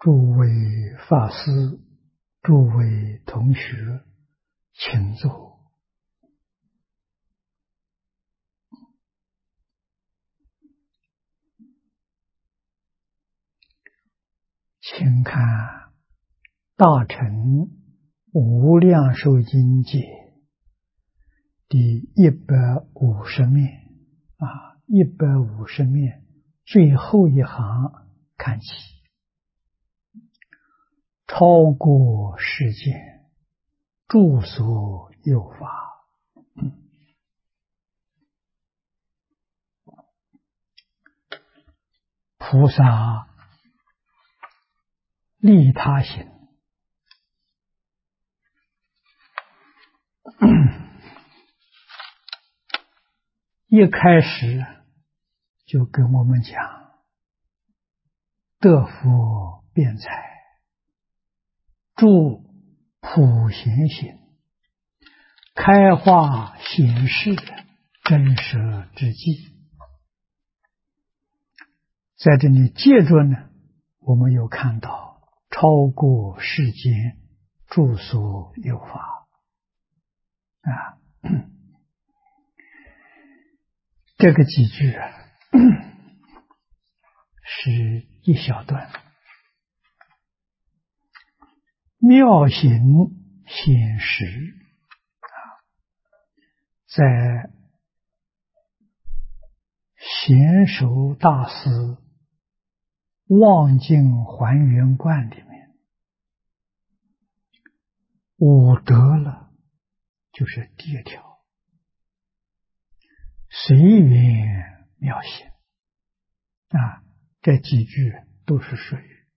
诸位法师，诸位同学，请坐。请看《大乘无量寿经解》第150面150面最后一行看起，超过世间，诸所有法。菩萨利他行，一开始就跟我们讲，得福辩才，助普贤行，开化显示真实之际。在这里接着呢，我们又看到超过世间诸所有法这个几句是一小段，妙行显实在贤首大师望境还原观里面，五德了就是第一条，随缘妙行这几句都是属于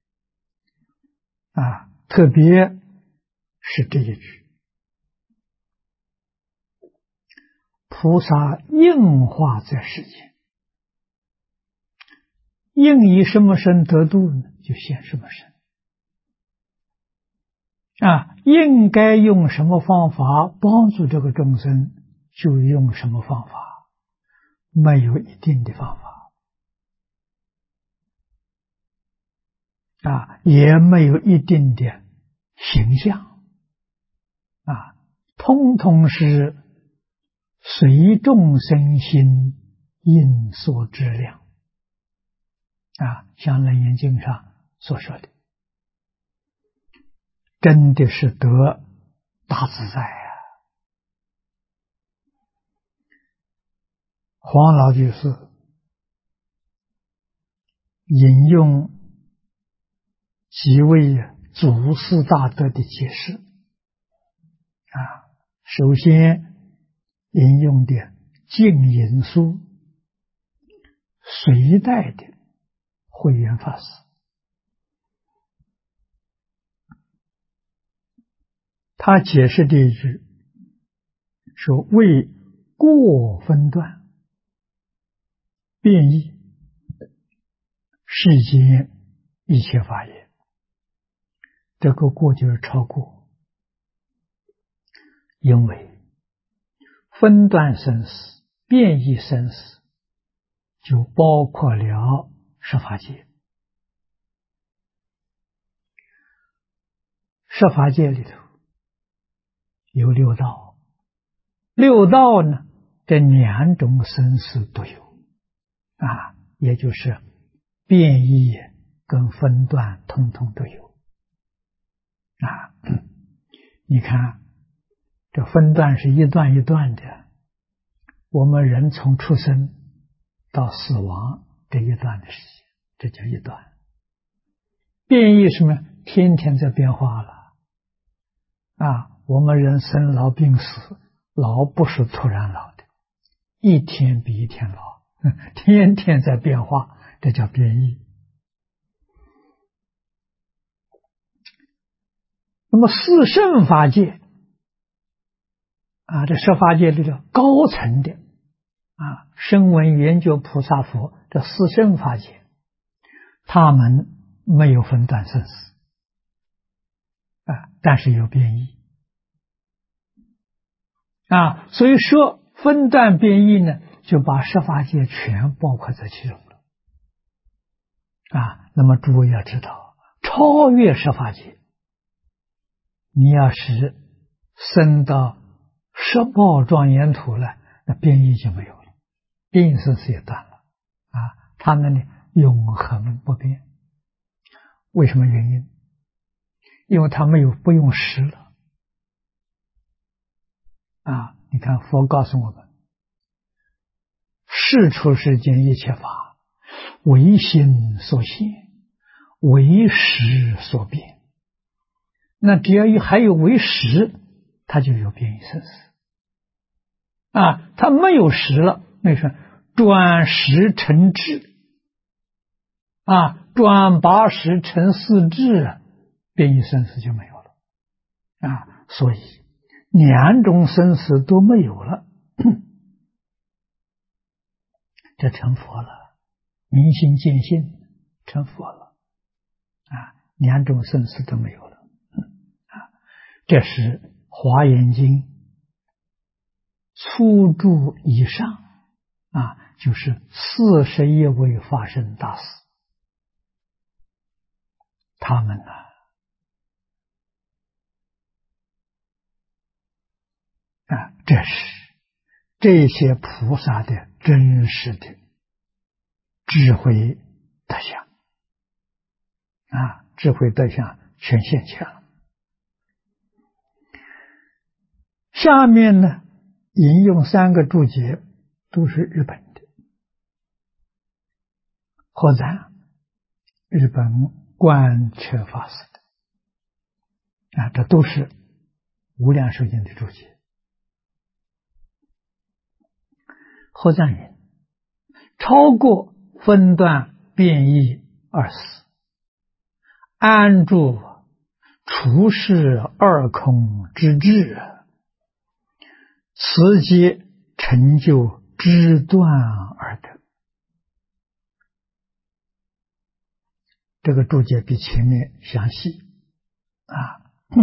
特别是这一句，菩萨应化在世间，应以什么身得度呢？就现什么身应该用什么方法帮助这个众生，就用什么方法，没有一定的方法也没有一定的形象通通是随众生心应所知量像《楞严经》上所说的，真的是得大自在黄老居士引用几位祖师大德的解释首先引用的净隐书隋代的慧远法师，他解释这一句说，为过分段变异世间一切法也，这个过就是超过，因为分段生死变异生死就包括了十法界，十法界里头有六道，六道呢这两种生死都有也就是变异跟分段通通都有你看这分段是一段一段的，我们人从出生到死亡这一段的时间，这叫一段。变异什么？天天在变化了我们人生老病死，老不是突然老的，一天比一天老，天天在变化，这叫变异。那么四圣法界这十法界里头高层的声闻缘觉菩萨佛，这四圣法界他们没有分段生死但是有变异所以说分段变异呢，就把十法界全包括在其中了那么诸位要知道， 超越十法界。你要是升到十报庄严土了，那变异就没有了，变异生死也断了啊！他那里永恒不变，为什么原因？因为他没有不用时了啊！你看佛告诉我们，世出世间一切法，唯心所现，唯识所变。那只要还有唯识，它就有变异生死啊！它没有识了，那是转识成智啊，转八识成四智，变异生死就没有了啊！所以两种生死都没有了，这成佛了，明心见性成佛了啊！两种生死都没有了啊！这是《华严经》初注以上啊，就是41位法身大士，他们这是这些菩萨的真实的智慧德相啊，智慧德相全现前了。下面呢，引用3个注解，都是日本的。或者日本观彻法师的啊，这都是无量寿经的注解。后赞云：超过分段变异二死，安住除世二空之智，此皆成就知断而得。这个注解比前面详细啊。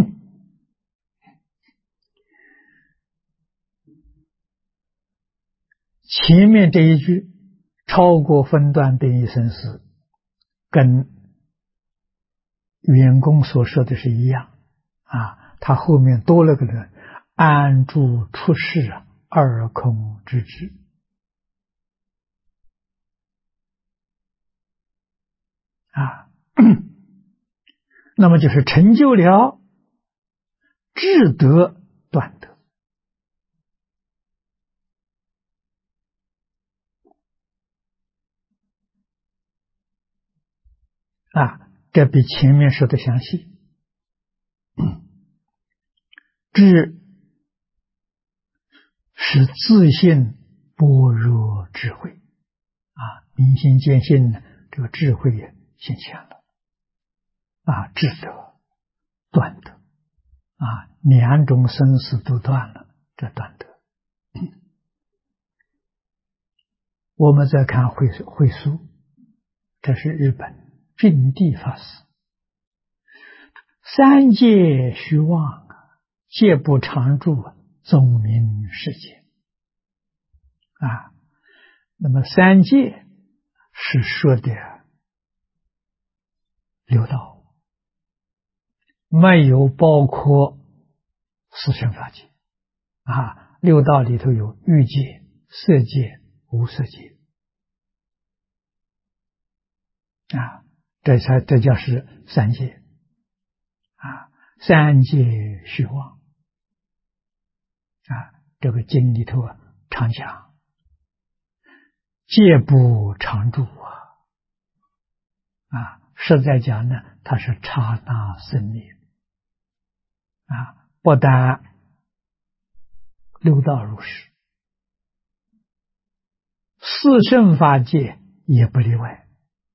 前面这一句超过分段变异生死，跟员工所说的是一样啊，他后面多了个人，安住出世二空之智啊，那么就是成就了智德断德啊，这比前面说的详细。智是自信般若智慧啊，明心见性呢，这个智慧也现前了啊，智德断德啊，两种生死都断了，这断德。我们再看慧疏，这是日本净地法师，三界虚妄，皆不常住，宗明世界啊。那么三界是说的六道，没有包括四圣法界啊。六道里头有欲界、色界、无色界啊，这叫是三界啊。三界虚妄啊，这个经里头常讲，戒不常住啊，实在讲呢，它是刹那生灭啊，不但六道如是，四圣法界也不例外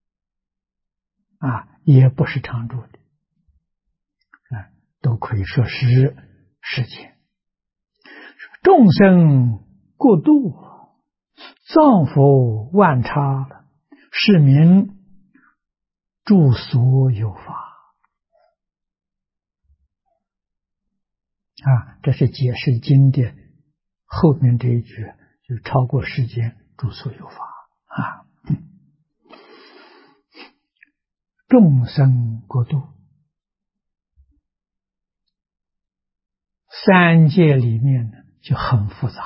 啊，也不是常住的啊，都可以说是世间。众生过度，藏佛万差，是名住所有法啊，这是解释经的后面这一句，就超过世间住所有法啊。 众生国度。三界里面呢就很复杂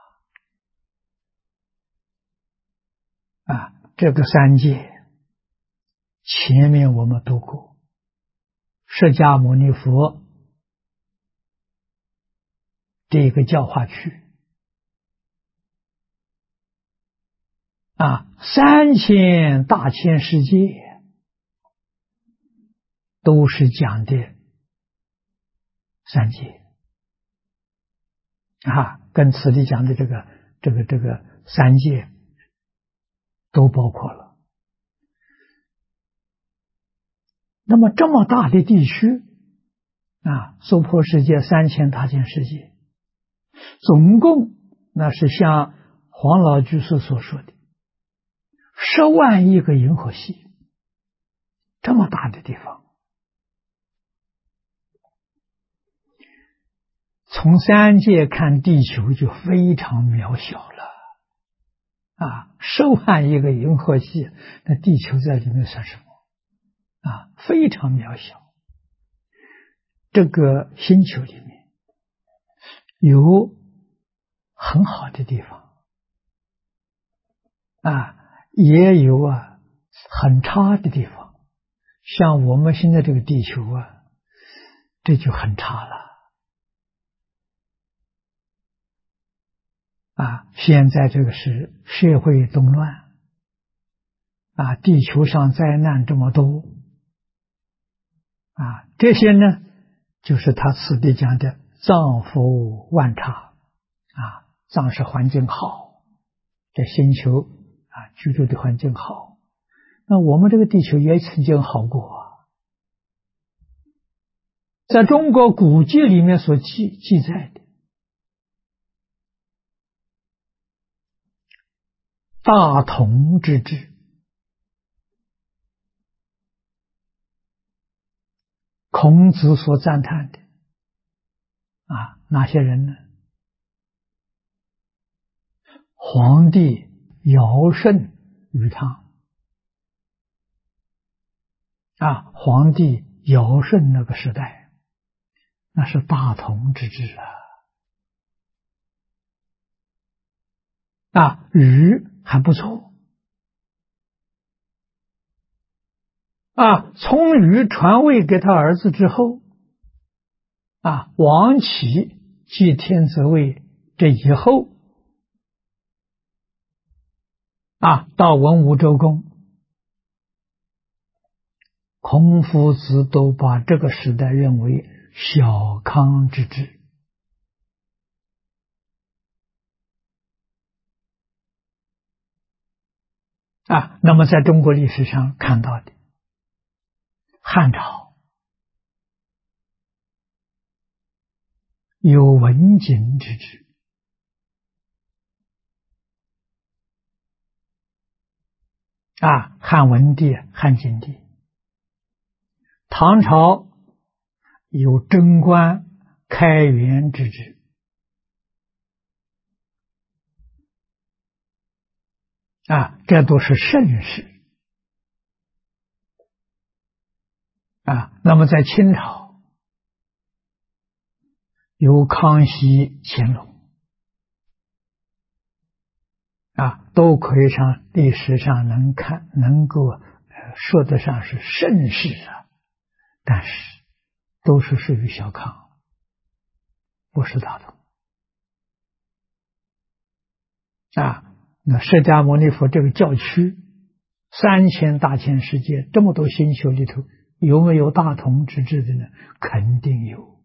了这个三界前面我们读过，释迦牟尼佛这个教化区3000大千世界都是讲的三界跟此地讲的这个三界都包括了。那么这么大的地区娑婆世界3000大千世界，总共那是像黄老居士所说的10万亿个银河系，这么大的地方。从三界看地球就非常渺小了10万亿个银河系，那地球在里面算什么非常渺小。这个星球里面有很好的地方也有很差的地方。像我们现在这个地球这就很差了现在这个是社会动乱地球上灾难这么多这些呢就是他此地讲的藏佛万刹藏是环境好，这星球居住的环境好。那我们这个地球也曾经好过在中国古籍里面所记载的大同之治，孔子所赞叹的哪些人呢？皇帝尧舜禹汤皇帝尧舜那个时代，那是大同之治禹还不错从禹传位给他儿子之后王启继天子位，这以后到文武周公，孔夫子都把这个时代认为小康之治那么在中国历史上看到的汉朝有文景之治汉文帝汉景帝。唐朝有贞观开元之治这都是盛世那么在清朝有康熙乾隆都可以上历史上能够说得上是盛世但是都是属于小康，不是大同那释迦牟尼佛这个教区3000大千世界这么多星球里头，有没有大同之治的呢？肯定有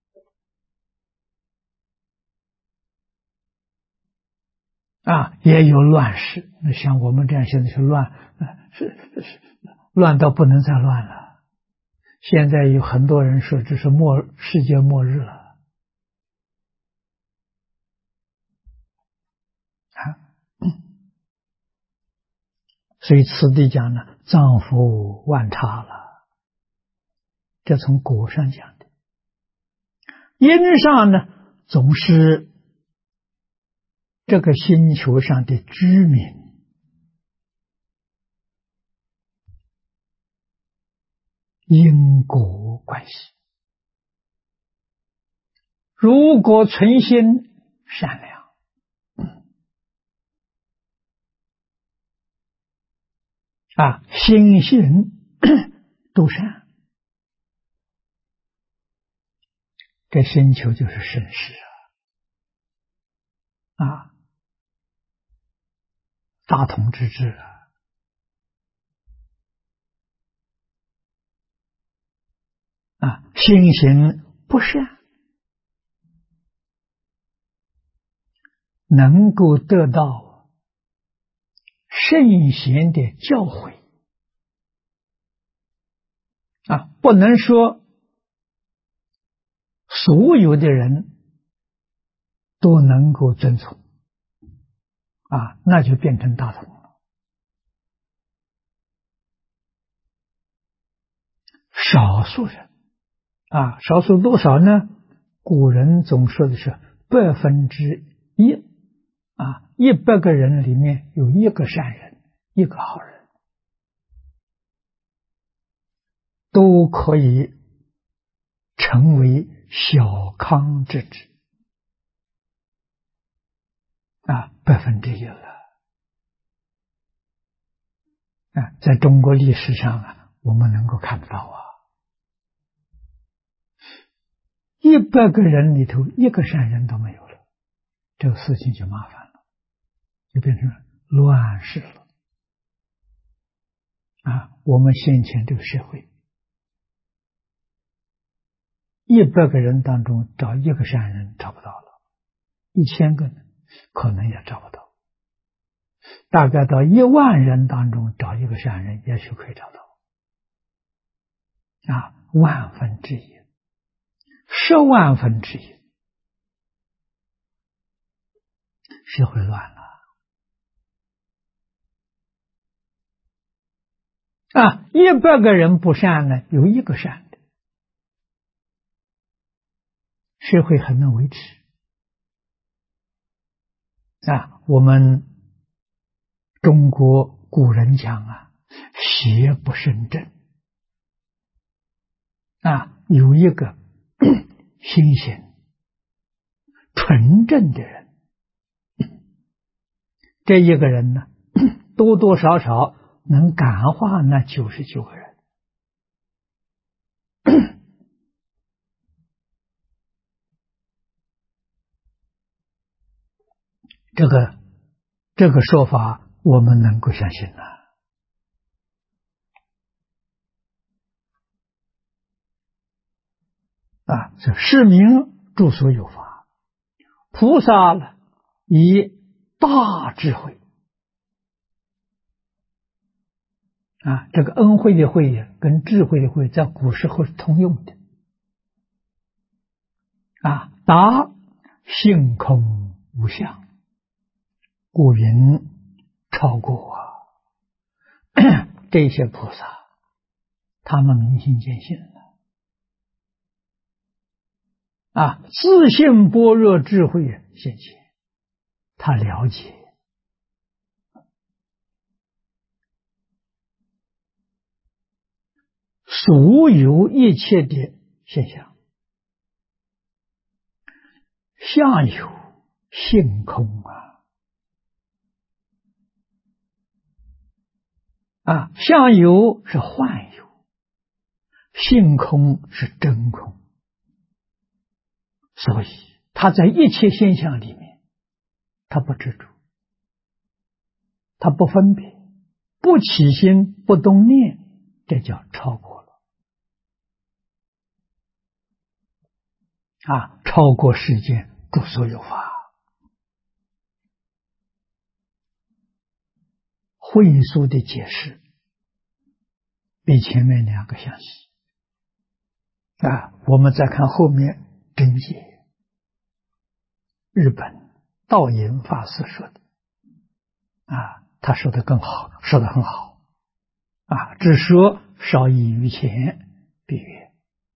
也有乱世。那像我们这样现在是乱乱到不能再乱了。现在有很多人说这是世界末日了所以此地讲呢，藏佛万刹了，这从果上讲的。因上呢，总是这个星球上的居民因果关系。如果存心善良，心行都善，这星球就是盛世大同之治心行不善，能够得到圣贤的教诲不能说所有的人都能够遵从那就变成大同了。少数人少数多少呢？古人总说的是1%，100个人里面有1个善人，1个好人，都可以成为小康之子1%了在中国历史上我们能够看得到100个人里头1个善人都没有了，这个事情就麻烦了，就变成乱世了我们先前这个社会100个人当中找1个善人找不到了，1000个可能也找不到，大概到10000人当中找1个善人也许可以找到1/1000，10万分之一，社会乱了100个人不善呢，有1个善的，社会还能维持我们中国古人讲邪不胜正有一个心行纯正的人，这一个人呢，多多少少能感化那99个人这个说法我们能够相信这是名著所有法，菩萨呢以大智慧这个恩惠的惠跟智慧的慧在古时候是通用的达性空无相，故云超过这些菩萨他们明心见性了自性般若智慧现前，他了解所有一切的现象，相由性空相由是幻有，性空是真空，所以他在一切现象里面他不执着，他不分别，不起心不动念，这叫超过了超过世间诸所有法。慧疏的解释比前面2个详细我们再看后面真解，日本道隐法师说的他说的更好，说的很好只说少异于前，比曰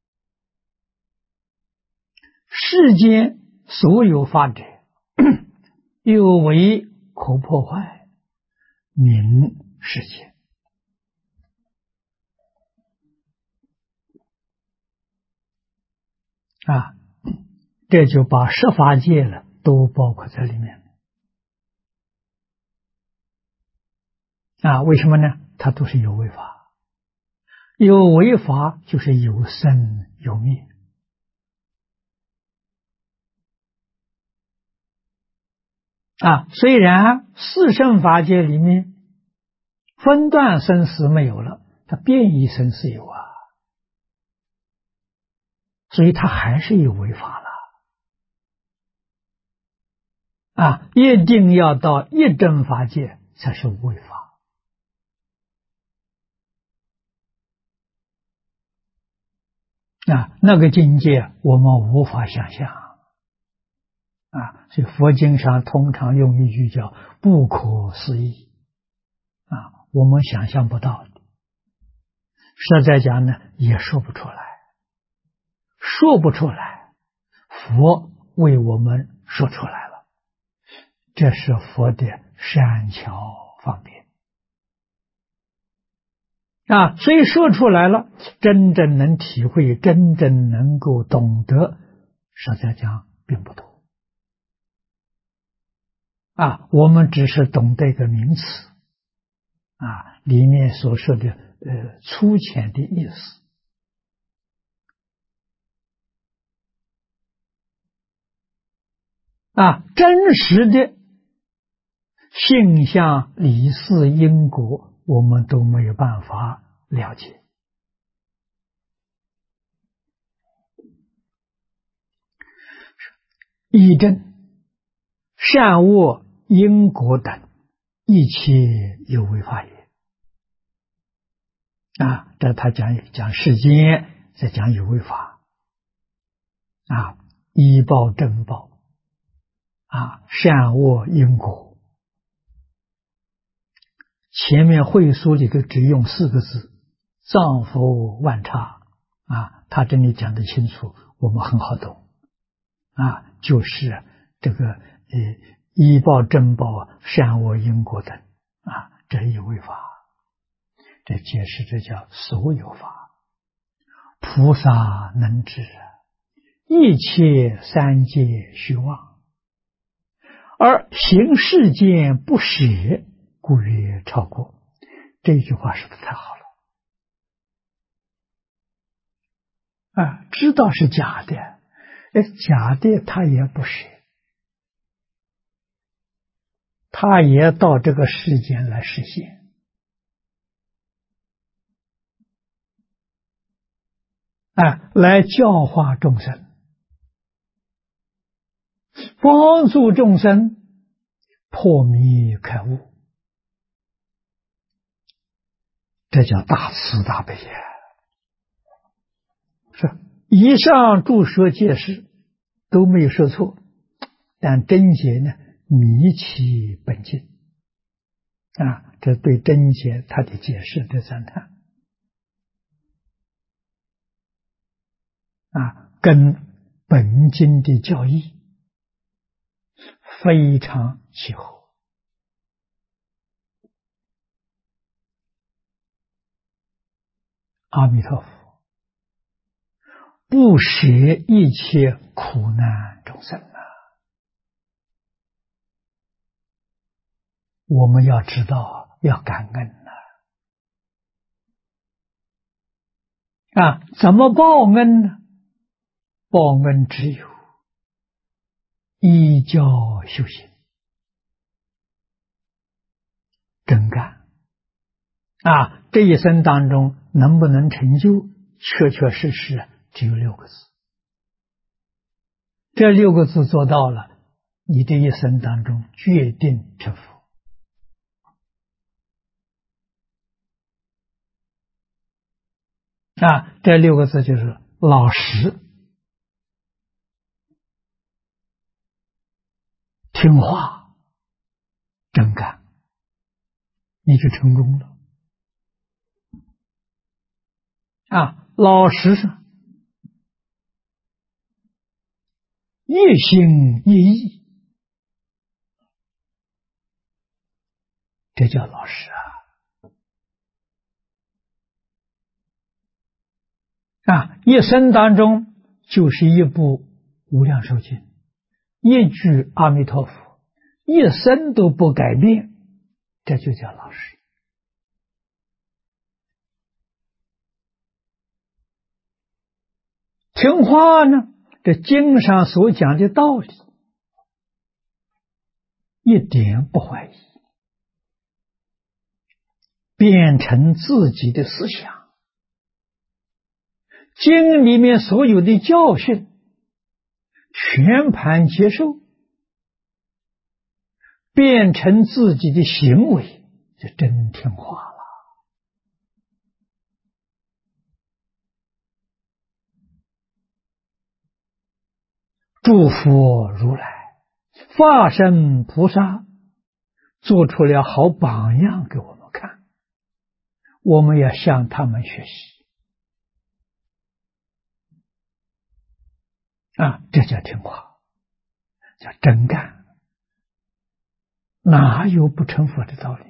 世间所有法者有为可破坏，名世间啊，这就把十法界了都包括在里面啊。为什么呢？它都是有为法，有为法就是有生有灭啊。虽然四圣法界里面分段生死没有了，它变异生死有啊，所以它还是有为法了啊。一定要到一真法界才是无为法啊。那个境界我们无法想象啊，所以佛经上通常用一句叫不可思议啊，我们想象不到的，实在讲呢也说不出来，说不出来，佛为我们说出来了，这是佛的善巧方便啊。所以说出来了，真正能体会，真正能够懂得，实在讲并不多啊。我们只是懂这个名词啊，里面所说的粗浅的意思啊，真实的性相理事因果我们都没有办法了解。义正善恶因果等一切有为法也啊，这他讲世间，再讲有为法啊，依报正报啊，善恶因果。前面会书里头只用4个字，藏佛万刹啊，他这里讲得清楚，我们很好懂啊，就是这个依报正报善恶因果等啊，这有为法，这解释这叫所有法，菩萨能知一切三界虚妄，而行世间不舍，故曰超过。这句话是不是太好了啊？知道是假的，假的他也不舍，他也到这个世间来实现啊，来教化众生，帮助众生破迷开悟，这叫大慈大悲呀！是以上诸说解释都没有说错，但真解呢迷其本经啊，这对真解他的解释的赞叹啊，跟本经的教义非常契合。阿弥陀佛，不舍一切苦难众生啊！我们要知道，要感恩啊！怎么报恩呢？报恩只有依教修行，真干啊！这一生当中能不能成就，确确实实只有6个字。这6个字做到了，你这一生当中决定成佛啊！这6个字就是老实、听话、真干，你就成功了啊！老实是一心一意，这叫老实啊！一生当中就是一部《无量寿经》，一句阿弥陀佛，一生都不改变，这就叫老实。听话呢，这经上所讲的道理，一点不怀疑，变成自己的思想。经里面所有的教训，全盘接受，变成自己的行为，就真听话了。诸佛如来、法身菩萨做出了好榜样给我们看，我们要向他们学习啊！这叫听话，叫真干，哪有不成佛的道理？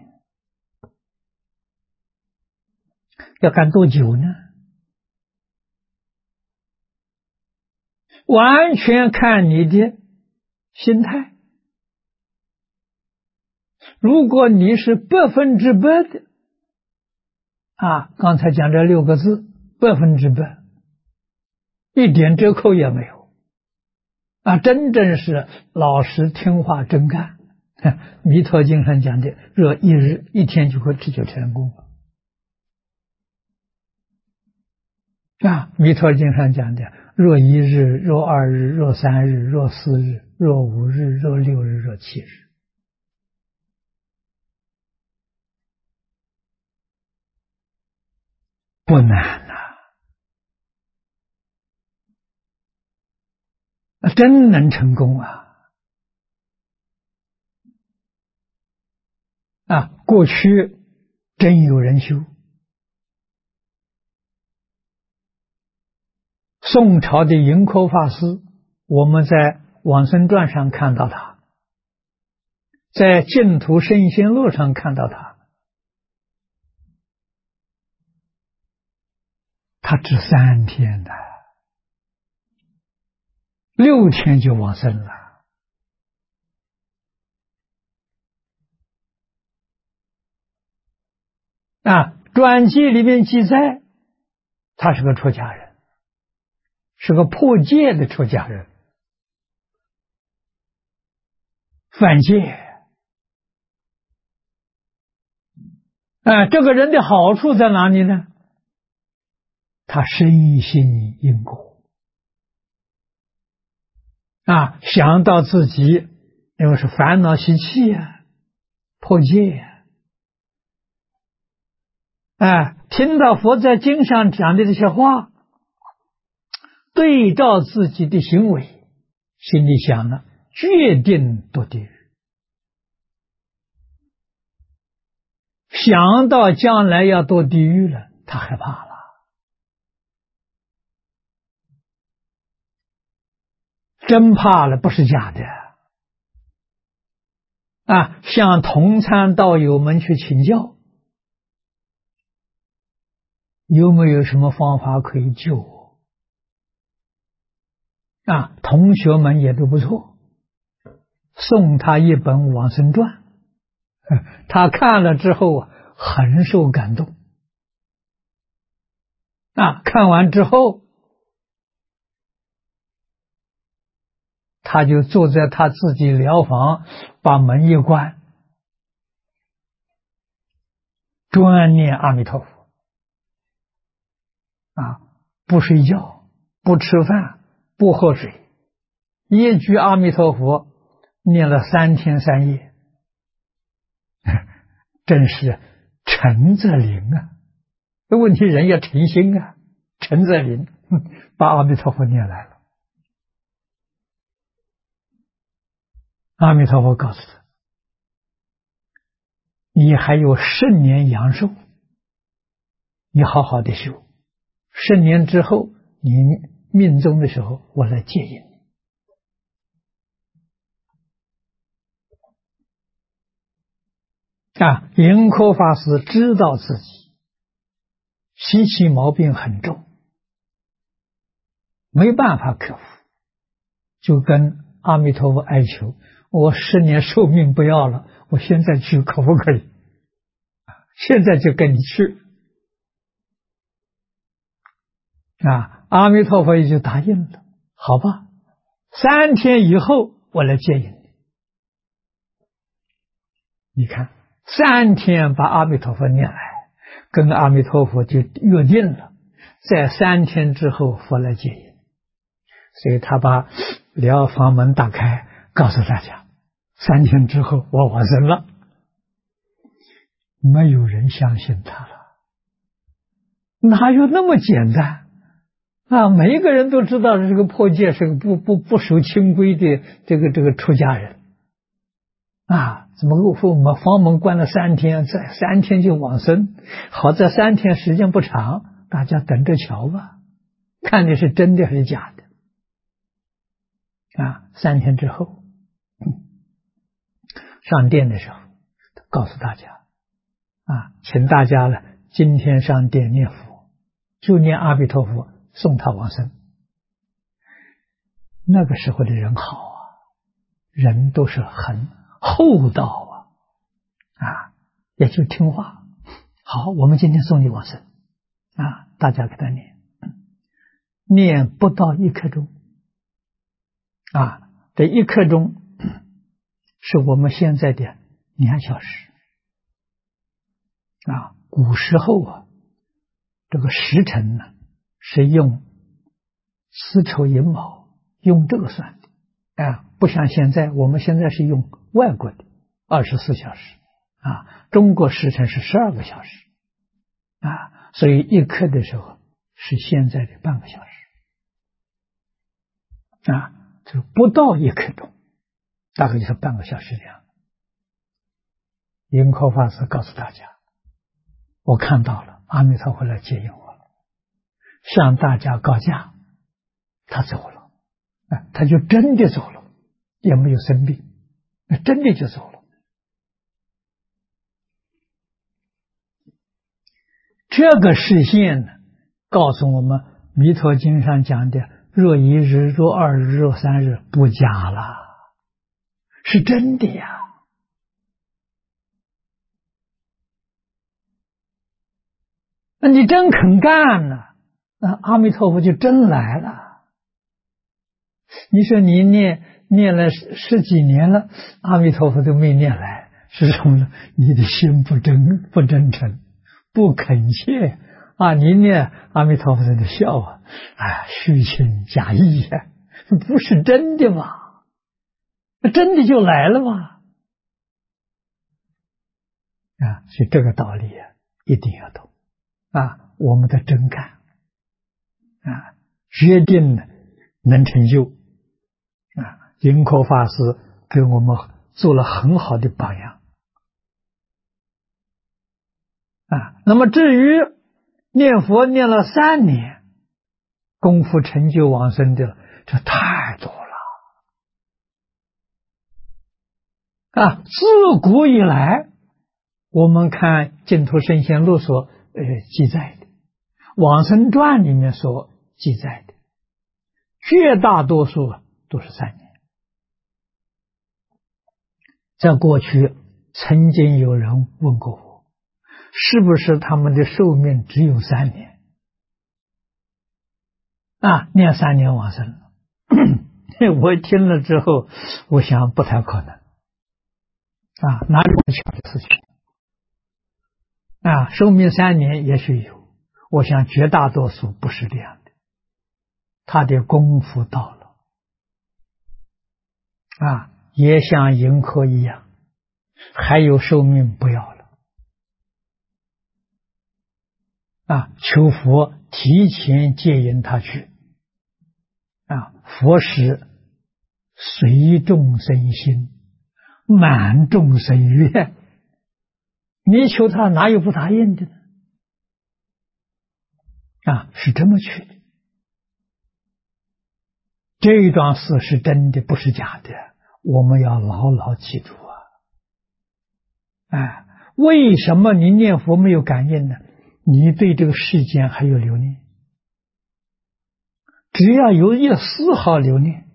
要干多久呢？完全看你的心态。如果你是100%的刚才讲这6个字，100%，一点折扣也没有真正是老实听话真干。弥陀经上讲的，若一日一天就会持久成功弥陀经上讲的，若1日、若2日、若3日、若4日、若5日、若6日、若7日，不难真能成功过去真有人修。宋朝的盈科法师，我们在《往生传》上看到他，在《净土圣贤录》上看到他，他只3天的，6天就往生了。传记里面记载，他是个出家人，是个破戒的出家人，犯戒。这个人的好处在哪里呢？他深信因果想到自己因为是烦恼习气破戒听到佛在经上讲的这些话，对照自己的行为，心里想了，决定堕地狱。想到将来要堕地狱了，他害怕了。真怕了，不是假的向同参道友们去请教，有没有什么方法可以救我同学们也都不错，送他一本《往生传》，他看了之后很受感动看完之后，他就坐在他自己疗房，把门一关，专念阿弥陀佛不睡觉，不吃饭，不喝水，一句阿弥陀佛念了3天3夜，真是诚则灵问题人要诚心诚则灵，把阿弥陀佛念来了。阿弥陀佛告诉他，你还有10年阳寿，你好好的修，10年之后你命终的时候，我来接引你。盈科法师知道自己习气毛病很重， 没办法克服，就跟阿弥陀佛哀求：我10年寿命不要了，我现在去可不可以？现在就跟你去。阿弥陀佛也就答应了，好吧，3天以后我来接引你。你看，3天把阿弥陀佛念来，跟阿弥陀佛就约定了，在3天之后佛来接引。所以他把疗房门打开，告诉大家3天之后我往生了。没有人相信他了，哪有那么简单？每一个人都知道这个破戒是个不守清规的这个出家人怎么我们房门关了3天，在3天就往生？好在3天时间不长，大家等着瞧吧，看的是真的还是假的3天之后上殿的时候告诉大家请大家呢今天上殿念佛，就念阿弥陀佛，送他往生。那个时候的人好人都是很厚道也就听话。好，我们今天送你往生大家给他念不到1刻钟这1刻钟是我们现在的2小时古时候这个时辰呢是用丝绸银卯，用这个算的不像现在，我们现在是用外国的24小时中国时辰是12个小时所以1刻的时候是现在的半个小时就是不到1刻钟，大概就是半个小时这样。盈科法师告诉大家，我看到了阿弥陀佛来接引我了，向大家告假，他走了他就真的走了，也没有生病，真的就走了。这个示现呢，告诉我们弥陀经上讲的若1日、若2日、若3日不假了，是真的呀。那你真肯干了，那阿弥陀佛就真来了。你说你念了10几年了，阿弥陀佛都没念来，是什么呢？你的心不真诚，不恳切你念阿弥陀佛在那笑虚情假意不是真的嘛？真的就来了嘛？所以这个道理一定要懂我们的真干决定能成就盈科法师给我们做了很好的榜样那么至于念佛念了3年功夫成就往生的，这太多了自古以来我们看净土圣贤录所记载的，往生传里面所记载的，绝大多数都是3年。在过去曾经有人问过我，是不是他们的寿命只有3年念3年往生了我听了之后我想不太可能哪有这么巧的事情寿命3年也许有，我想绝大多数不是这样的，他的功夫到了也像盈科一样，还有寿命不要了求佛提前接引他去佛是随众生心，满众生愿，你求他哪有不答应的呢是这么去的。这一桩事是真的，不是假的，我们要牢牢记住为什么你念佛没有感应呢？你对这个世间还有留念， 只要有一丝毫留念，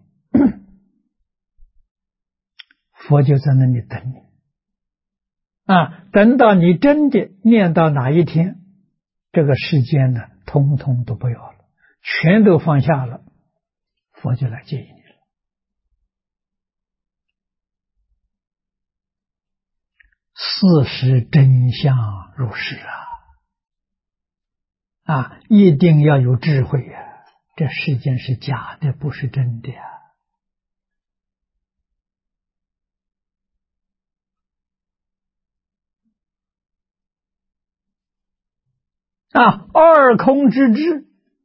佛就在那里等你。等到你真的念到哪一天，这个世间呢，通通都不要了，全都放下了，佛就来接引你了。事实真相如是一定要有智慧这世间是假的，不是真的二空之智，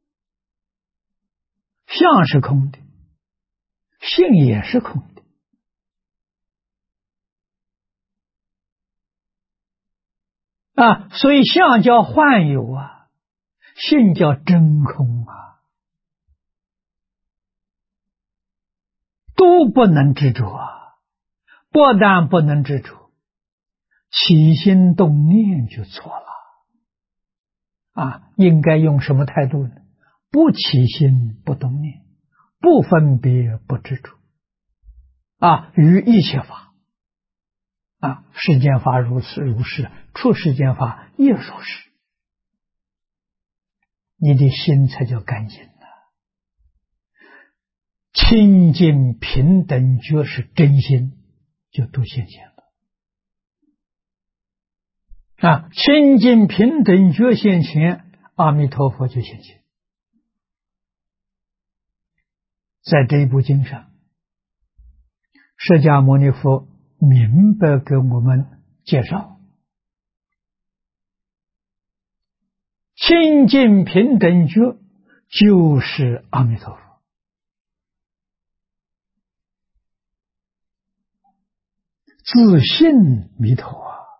相是空的，性也是空的所以相叫幻有性叫真空都不能执着不但不能执着，起心动念就错了应该用什么态度呢？不起心不动念，不分别不执着于一切法世间法如此如是，出世间法也如是，你的心才叫干净清净平等觉是真心，就都现前了清净平等觉现前，阿弥陀佛就现前。在这一部经上，释迦牟尼佛明白给我们介绍，清净平等觉就是阿弥陀佛。自信弥陀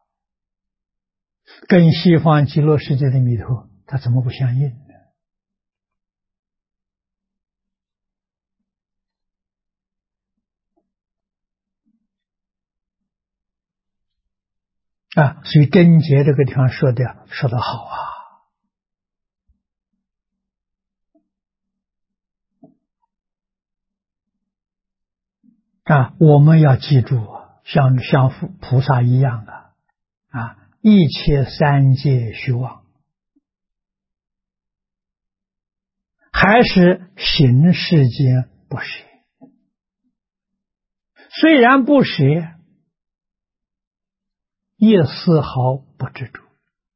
跟西方极乐世界的弥陀，它怎么不相应呢？所以真解这个地方说的好我们要记住像菩萨一样一切三界虚妄，还是行世间不舍。虽然不舍，也丝毫不执着，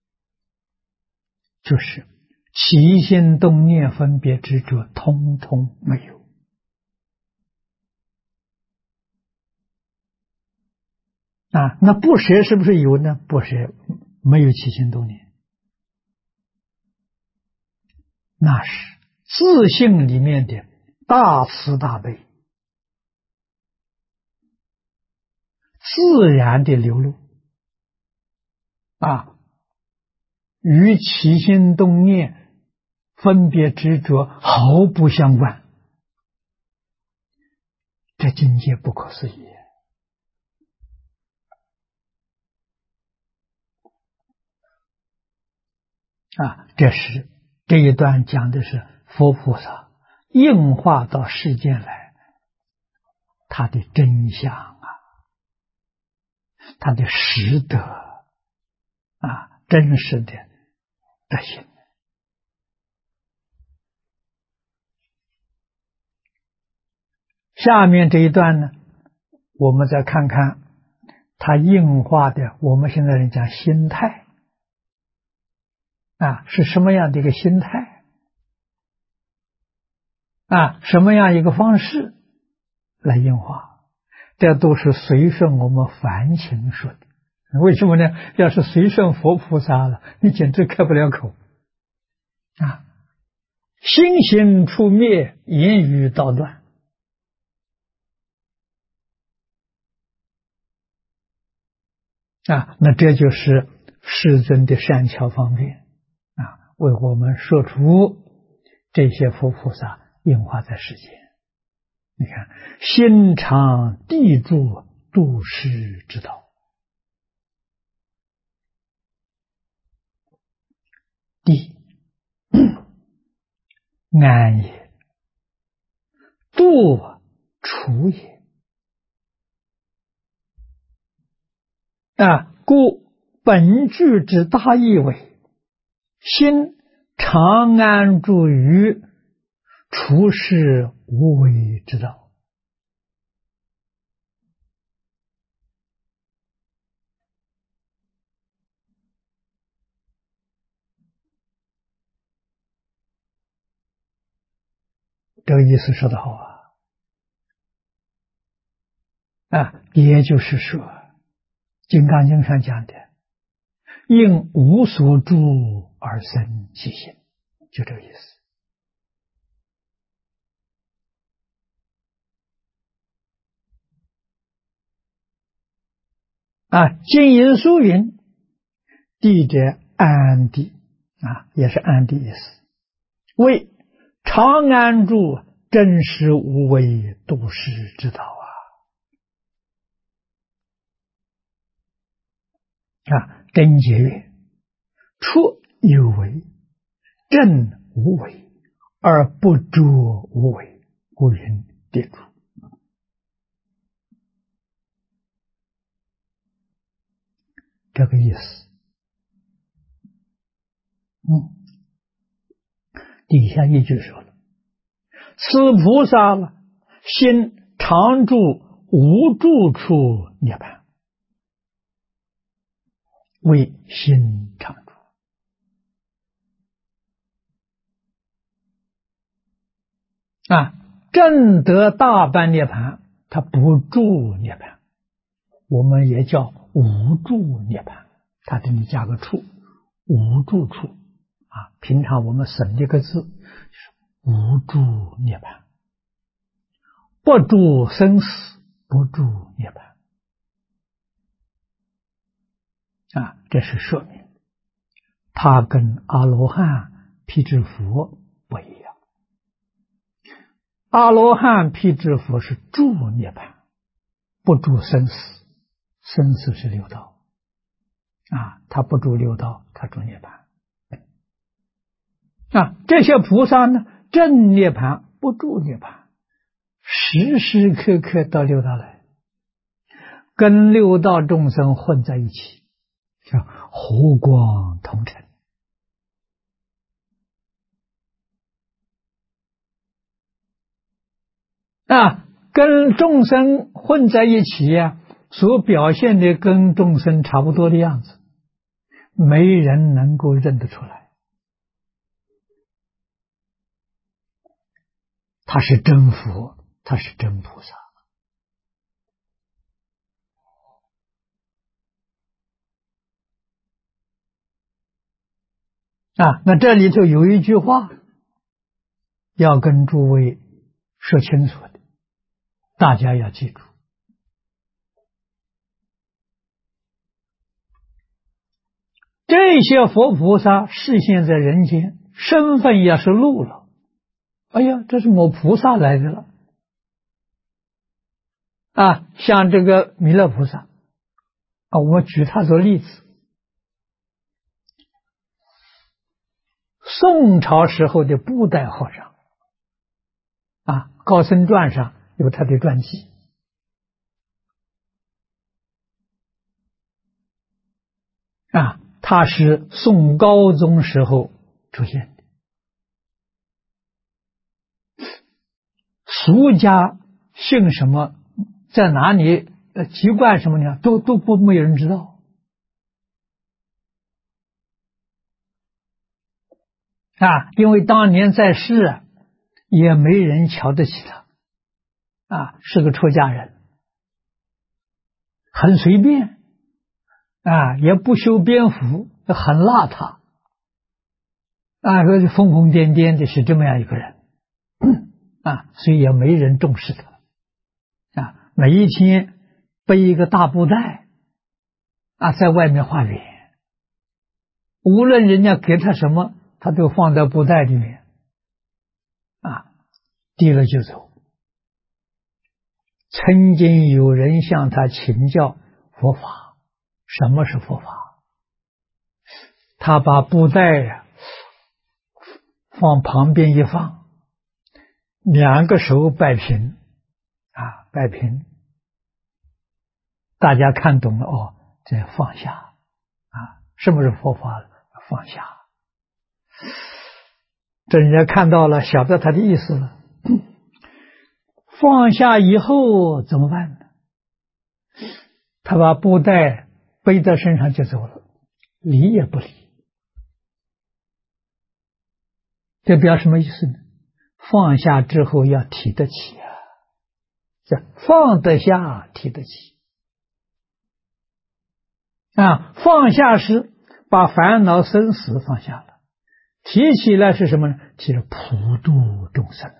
就是起心动念分别执着通通没有那不舍是不是有呢？不舍没有起心动念，那是自性里面的大慈大悲自然的流露与起心动念分别执着毫不相关，这境界不可思议这一段讲的是佛菩萨应化到世间来，他的真相他的实德真实的德行。下面这一段呢，我们再看看他应化的，我们现在人讲心态是什么样的一个心态什么样一个方式来应化，这都是随顺我们凡情说的。为什么呢？要是随顺佛菩萨了，你简直开不了口心行出灭，言语道断那这就是世尊的善巧方便为我们说出这些佛菩萨应化在世间。你看，心常地住度世之道，地安也， 度处也。故本句之大意为：心常安住于处世无为之道。这个意思说得好也就是说，《金刚经》上讲的“应无所住而生其心”，就这个意思。经云书云：“地者安地”，也是安地意思。为常安住真实无为度世之道真节曰：“出有为，正无为，而不着无为，故云地主。”这个意思。底下一句说了：“此菩萨心常住无住处涅槃，为心常住。”正得大般涅槃，他不住涅槃，我们也叫无住涅槃，他这里加个处，无住处平常我们省这个字就是无住涅槃，不住生死，不住涅槃这是说明他跟阿罗汉、辟支佛不一样。阿罗汉、辟支佛是住涅槃，不住生死，生死是六道他不住六道，他住涅槃这些菩萨呢，正涅槃，不住涅槃，时时刻刻到六道来，跟六道众生混在一起，叫和光同尘跟众生混在一起所表现的跟众生差不多的样子，没人能够认得出来。他是真佛，他是真菩萨那这里头有一句话要跟诸位说清楚的，大家要记住。这些佛菩萨示现在人间，身份也是露了。哎呀，这是我菩萨来的了像这个弥勒菩萨我们举他做例子。宋朝时候的布袋和尚高僧传上有他的传记他是宋高宗时候出现的。俗家姓什么，在哪里籍贯什么呢，都没有人知道因为当年在世也没人瞧得起他是个出家人，很随便也不修边幅，很邋遢说是疯疯癫癫的，是这么样一个人所以也没人重视他每一天背一个大布袋在外面化缘，无论人家给他什么，他都放在布袋里面递了就走。曾经有人向他请教佛法，什么是佛法？他把布袋放旁边一放， 两个手摆平，摆平，大家看懂了哦，这放下，什么是佛法？放下。这人家看到了，晓得他的意思了。放下以后怎么办呢？他把布袋背在身上就走了，理也不理。这表什么意思呢？放下之后要提得起叫放得下，提得起。放下时把烦恼生死放下了，提起来是什么呢？提了普度众生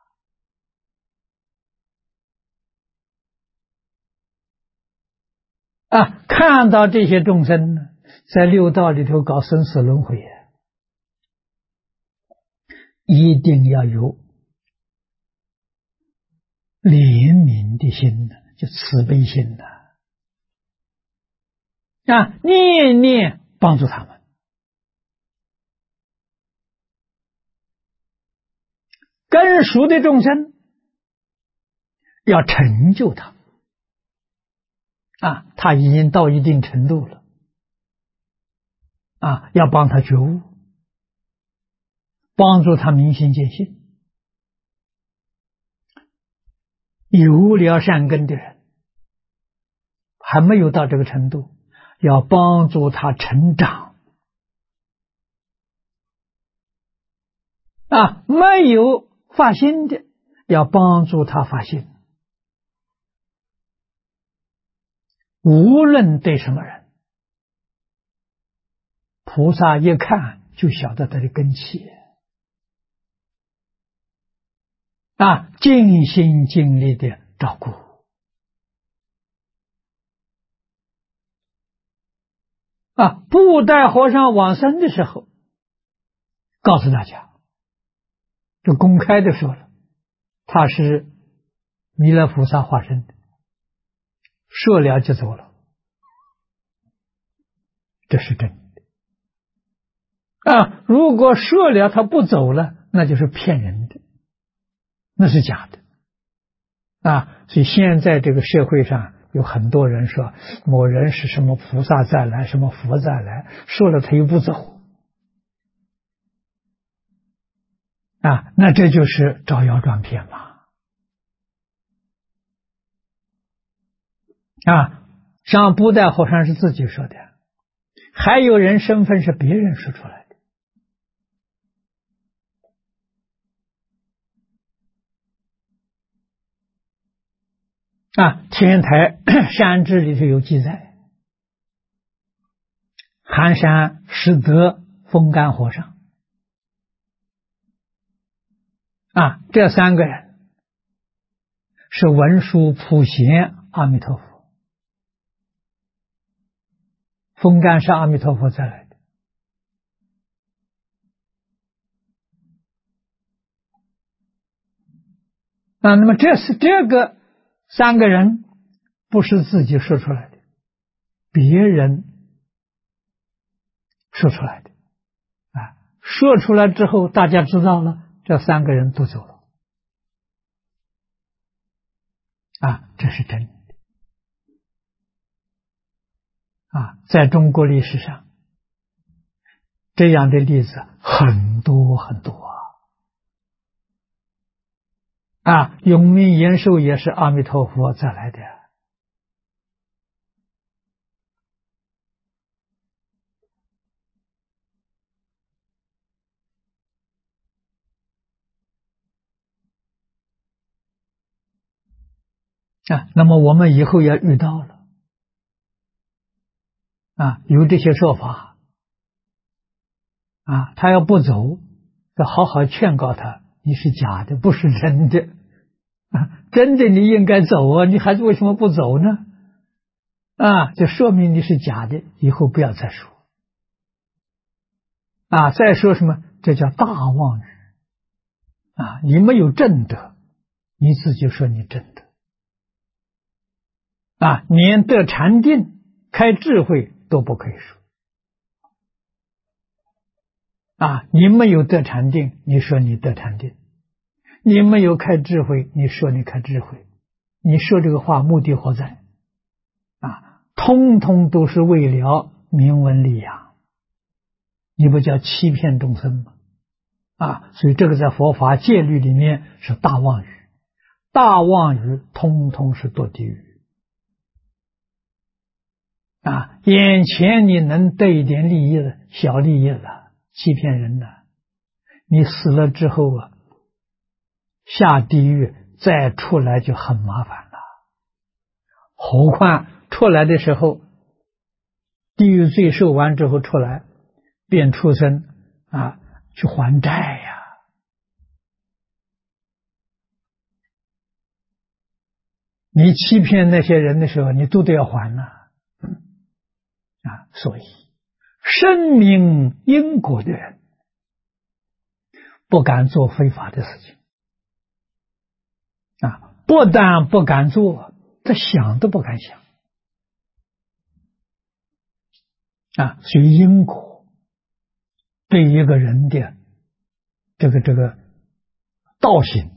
看到这些众生呢，在六道里头搞生死轮回，一定要有怜悯的心，就慈悲心念念帮助他们。更熟的众生要成就他他已经到一定程度了要帮他觉悟，帮助他明心见性。有了善根的人还没有到这个程度，要帮助他成长没有发心的，要帮助他发心。无论对什么人，菩萨一看就晓得他的根器尽心尽力的照顾布袋和尚往生的时候告诉大家，就公开的说了，他是弥勒菩萨化身的，说了就走了，这是真的如果说了他不走了，那就是骗人的，那是假的所以现在这个社会上有很多人说某人是什么菩萨再来，什么佛再来，说了他又不走那这就是招摇撞骗嘛像布袋和尚是自己说的，还有人身份是别人说出来的天台山志里头有记载，寒山拾得、风干和尚这三个人是文殊、普贤、阿弥陀佛。风干是阿弥陀佛再来的那么这个三个人不是自己说出来的，别人说出来的说出来之后大家知道了，这三个人都走了这是真的在中国历史上这样的例子很多很多永明延寿也是阿弥陀佛再来的那么我们以后也遇到了有这些说法他要不走，要好好劝告他，你是假的，不是真的真的你应该走你还是为什么不走呢就说明你是假的，以后不要再说再说什么，这叫大妄语你没有正德，你自己说你正德连得禅定开智慧都不可以说你没有得禅定，你说你得禅定， 你没有开智慧，你说你开智慧，你说这个话目的何在？通通都是为了名闻利养，你不叫欺骗众生吗？所以这个在佛法戒律里面是大妄语，大妄语通通是堕地狱。眼前你能得一点利益的小利益了，欺骗人的，你死了之后下地狱再出来就很麻烦了。何况出来的时候，地狱罪受完之后出来变畜生去还债呀。你欺骗那些人的时候，你都得要还所以深明因果的人不敢做非法的事情不但不敢做，他想都不敢想所以因果对一个人的这个道行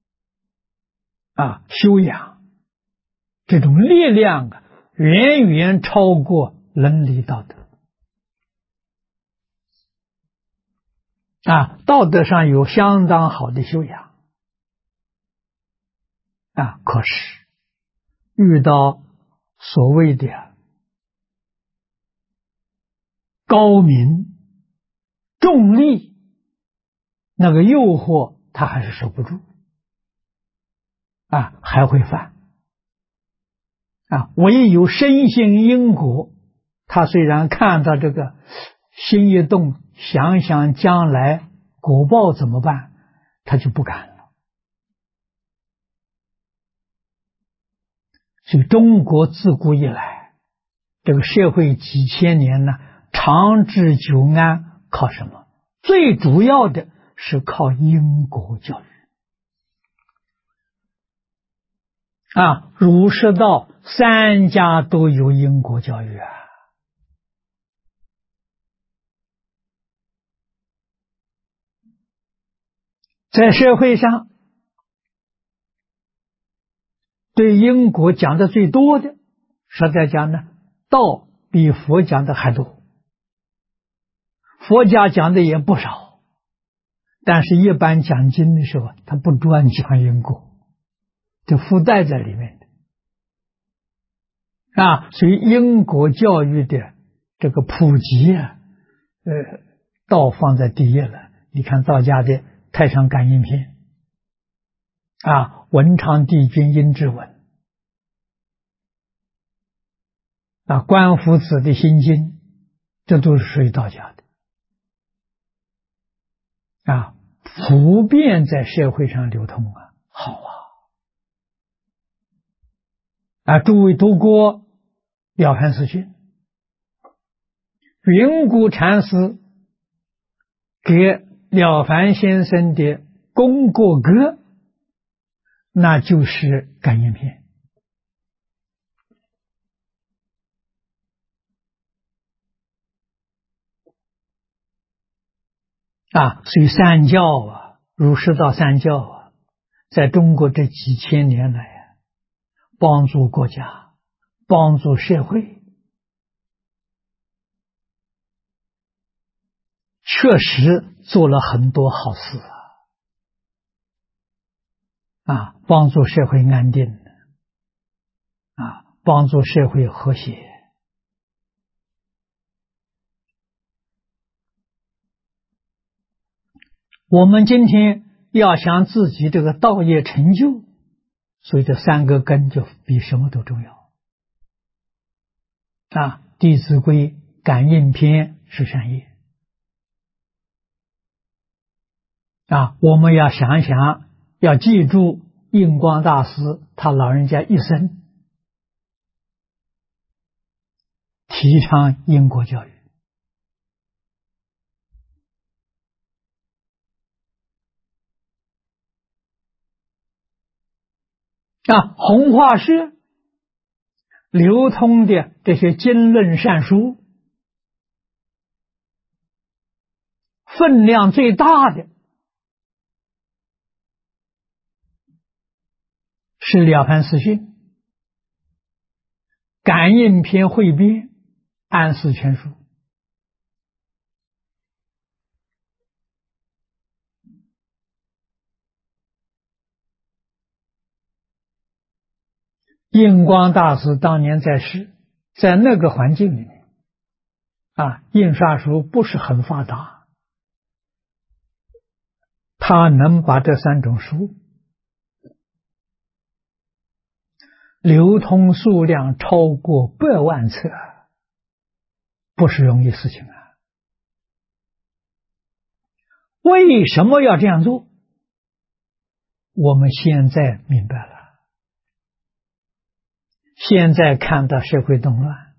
修养这种力量远远超过伦理道德道德上有相当好的修养可是遇到所谓的高明重利那个诱惑，他还是守不住还会犯唯有深信因果，他虽然看到这个心一动，想想将来果报怎么办，他就不敢了。所以中国自古以来这个社会几千年呢，长治久安靠什么？最主要的是靠因果教育儒释道三家都有因果教育在社会上对因果讲的最多的，实在讲呢，道比佛讲的还多，佛家讲的也不少，但是一般讲经的时候他不专讲因果，就附带在里面的所以因果教育的这个普及道放在第一了。你看道家的太上感应篇文昌帝君阴之文观夫子的心经，这都是属于道家的普遍在社会上流通好诸位读过《了凡四训》，云谷禅师给了凡先生的功过歌，那就是感应篇所以三教儒释道三教在中国这几千年来帮助国家，帮助社会，确实做了很多好事帮助社会安定帮助社会和谐。我们今天要想自己这个道业成就，所以这三个根就比什么都重要弟子规、感应篇是善业我们要想想，要记住印光大师他老人家一生提倡因果教育弘化社流通的这些经论善书，分量最大的是了凡四训、感应篇汇编、安世全书。印光大师当年在世，在那个环境里面印刷术不是很发达，他能把这3种书流通数量超过100万册，不是容易事情啊。为什么要这样做？我们现在明白了。现在看到社会动乱，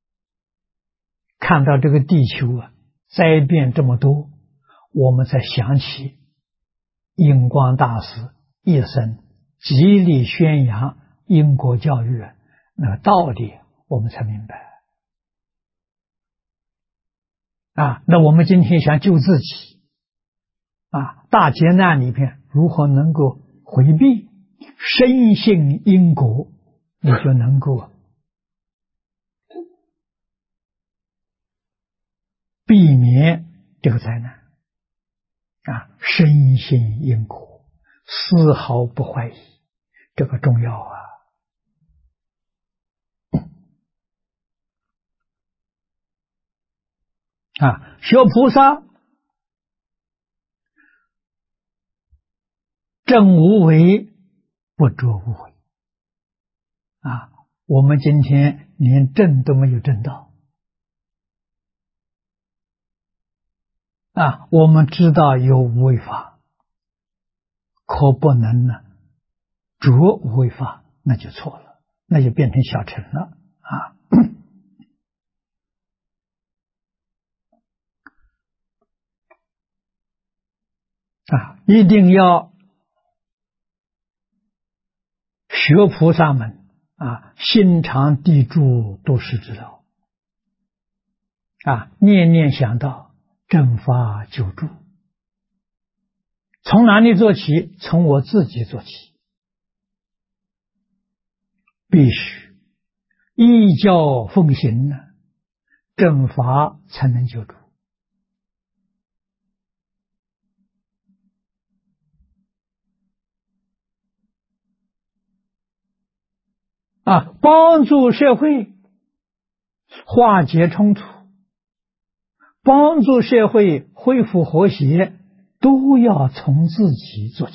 看到这个地球灾变这么多，我们才想起印光大师一生极力宣扬因果教育那个道理，我们才明白那我们今天想救自己大劫难里面如何能够回避，深信因果，你就能够避免这个灾难深信因果，丝毫不怀疑，这个重要学菩萨证无为，不着无为我们今天连证都没有证到我们知道有无为法，可不能着无为法，那就错了，那就变成小乘了一定要学菩萨们心常地住都是之道念念想到正法救助。从哪里做起？从我自己做起，必须依教奉行正法才能救助帮助社会化解冲突，帮助社会恢复和谐，都要从自己做起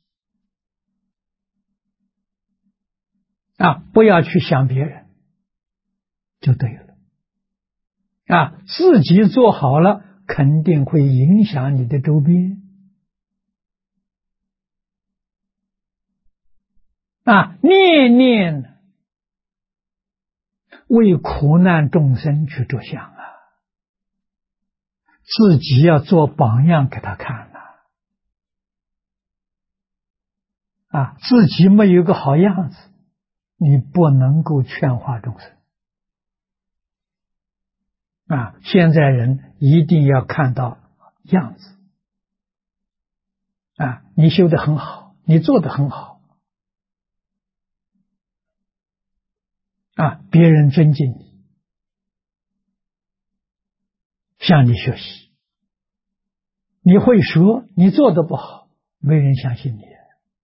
不要去想别人就对了自己做好了，肯定会影响你的周边念念为苦难众生去着想自己要做榜样给他看自己没有一个好样子，你不能够劝化众生现在人一定要看到样子你修得很好，你做得很好别人尊敬你，向你学习。你会说你做得不好，没人相信你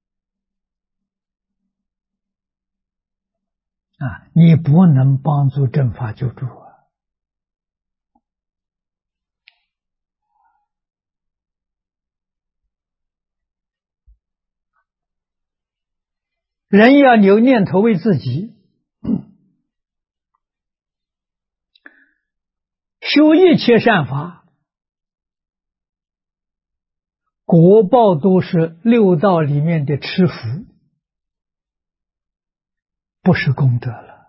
你不能帮助正法救助人要有念头为自己修一切善法，果报都是六道里面的吃福，不是功德了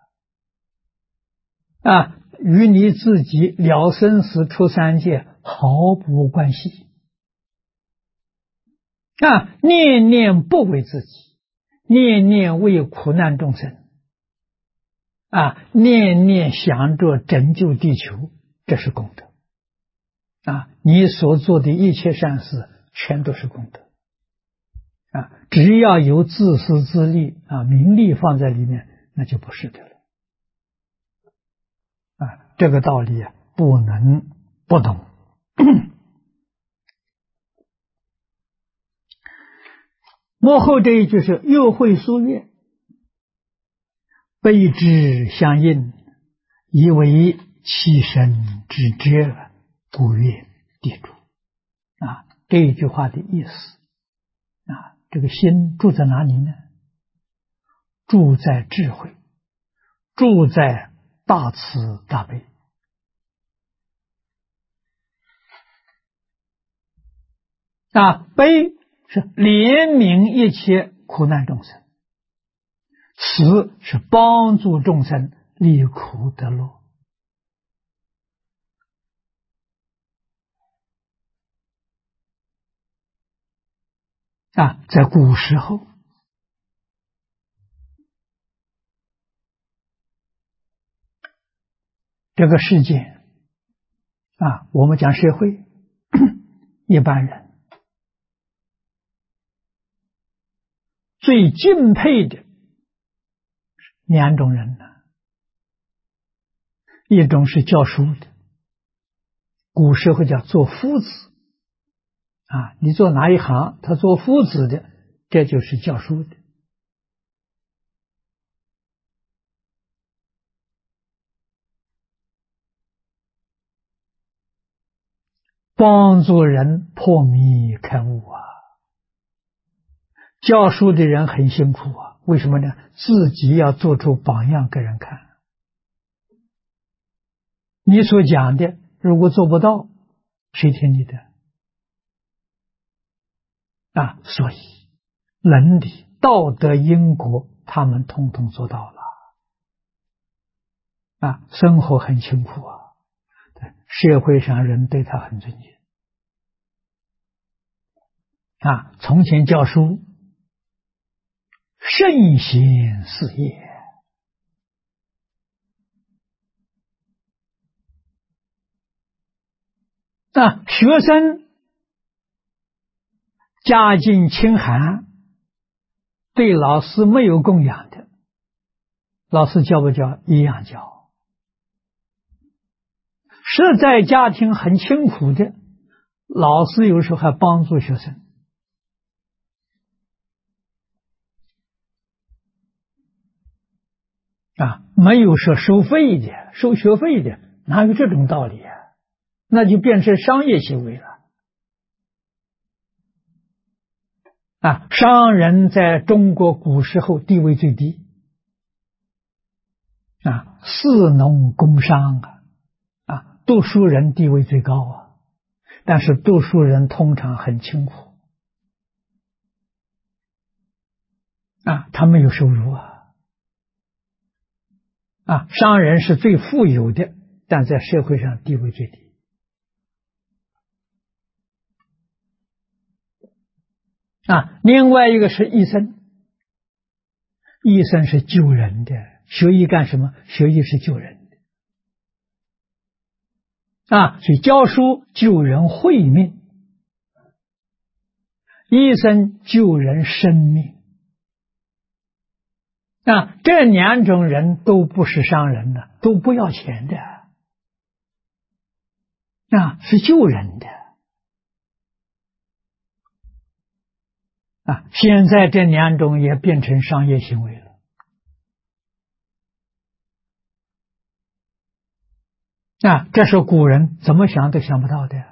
与你自己了生死出三界毫无关系念念不为自己，念念为苦难众生念念想着拯救地球，这是功德你所做的一切善事全都是功德只要有自私自利名利放在里面，那就不是的了。这个道理不能不懂。末后这一句是又会苏月，悲之相应，以为其身之遮，故曰地主。这一句话的意思这个心住在哪里呢？住在智慧，住在大慈大悲。悲是怜悯一切苦难众生，慈是帮助众生离苦得乐。在古时候，这个世界我们讲社会一般人最敬佩的两种人一种是教书的，古时候叫做夫子你做哪一行，他做夫子的，这就是教书的。帮助人破迷开悟教书的人很辛苦为什么呢？自己要做出榜样给人看。你所讲的如果做不到，谁听你的所以伦理道德因果他们统统做到了生活很辛苦社会上人对他很尊敬从前教书圣贤事业学生家境清寒，对老师没有供养的，老师教不教？一样教。实在家庭很清苦的，老师有时候还帮助学生没有说收费的，收学费的，哪有这种道理那就变成商业行为了商人在中国古时候地位最低士农工商读书人地位最高但是读书人通常很清苦他没有收入商人是最富有的，但在社会上地位最低另外一个是医生，医生是救人的，学医干什么？学医是救人的所以教书救人慧命，医生救人生命这两种人都不是商人的，都不要钱的是救人的现在这两种也变成商业行为了这是古人怎么想都想不到的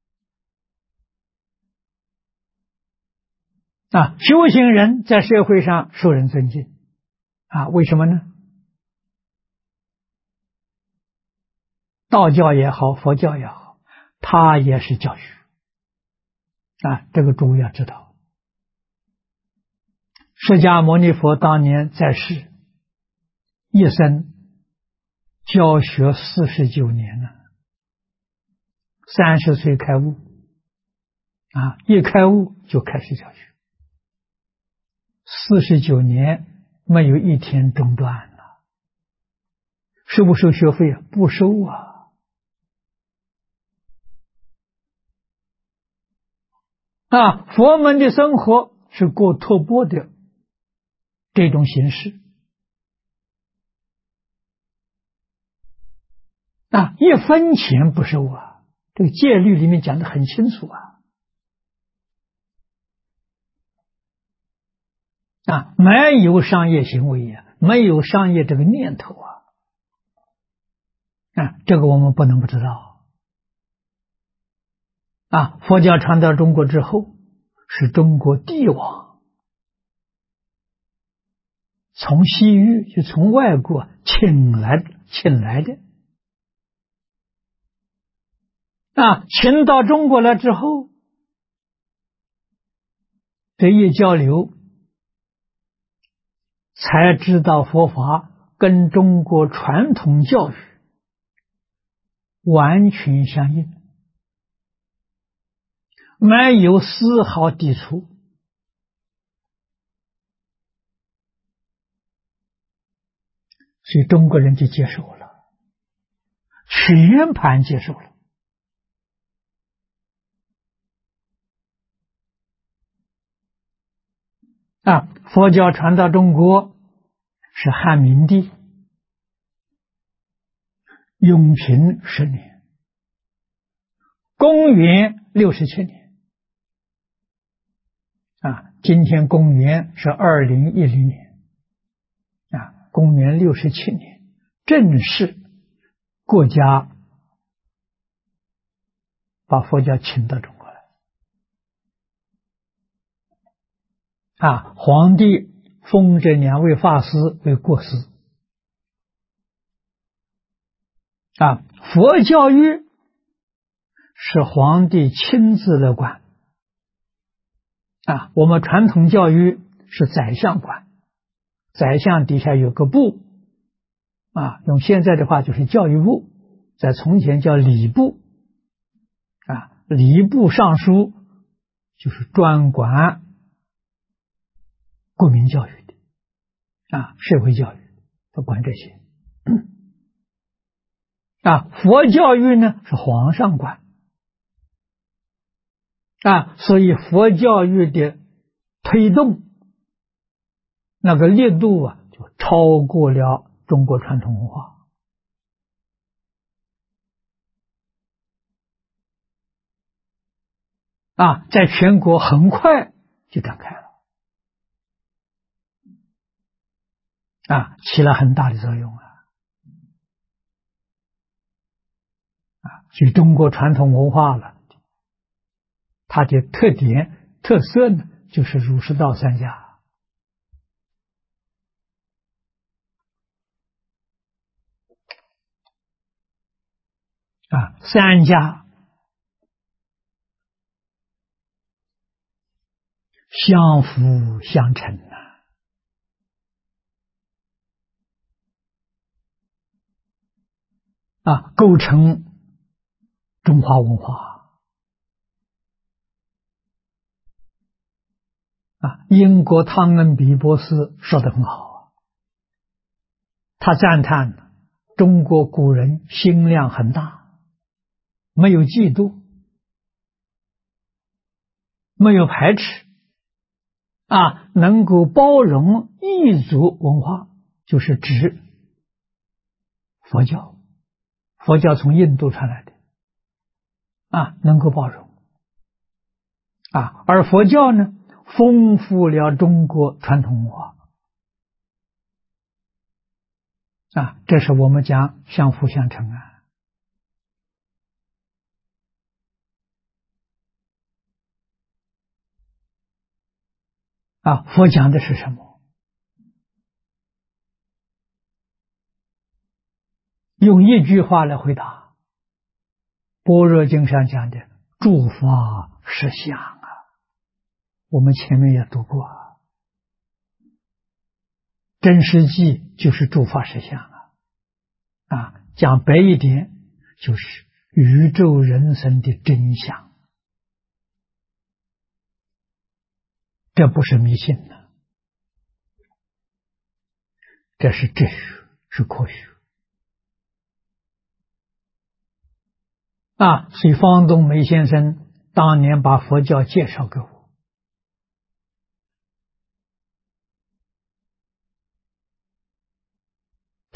修行人在社会上受人尊敬为什么呢？道教也好，佛教也好，它也是教育这个诸位要知道。释迦牟尼佛当年在世，一生教学49年了，30岁开悟一开悟就开始教学，49年没有一天中断了。收不收学费不收佛门的生活是过托钵的这种形式。一分钱不收啊，这个戒律里面讲的很清楚啊。没有商业行为啊，没有商业这个念头这个我们不能不知道佛教传到中国之后，是中国帝王从西域就从外国请来的请到中国来之后，这一交流，才知道佛法跟中国传统教育完全相应，没有丝毫抵触。所以中国人就接受了，全盘接受了。佛教传到中国是汉明帝永平10年，公元67年今天公元是2010年公元67年，正式国家把佛教请到中国来皇帝封这2位法师为国师佛教育是皇帝亲自来管我们传统教育是宰相管，宰相底下有个部用现在的话就是教育部，在从前叫礼部礼部尚书就是专管国民教育的社会教育都管这些佛教育呢是皇上管所以佛教育的推动那个力度就超过了中国传统文化在全国很快就展开了起了很大的作用所以中国传统文化了，它的特点特色呢，就是儒释道3家3家相辅相成构成中华文化英国汤恩比博士说得很好他赞叹中国古人心量很大，没有嫉妒，没有排斥能够包容异族文化，就是指佛教。佛教从印度传来的能够包容而佛教呢，丰富了中国传统文化这是我们讲相辅相成佛讲的是什么？用一句话来回答，般若经上讲的诸法实相我们前面也读过真实际就是诸法实相讲白一点就是宇宙人生的真相，这不是迷信的，这是哲学，是科学所以方东梅先生当年把佛教介绍给我，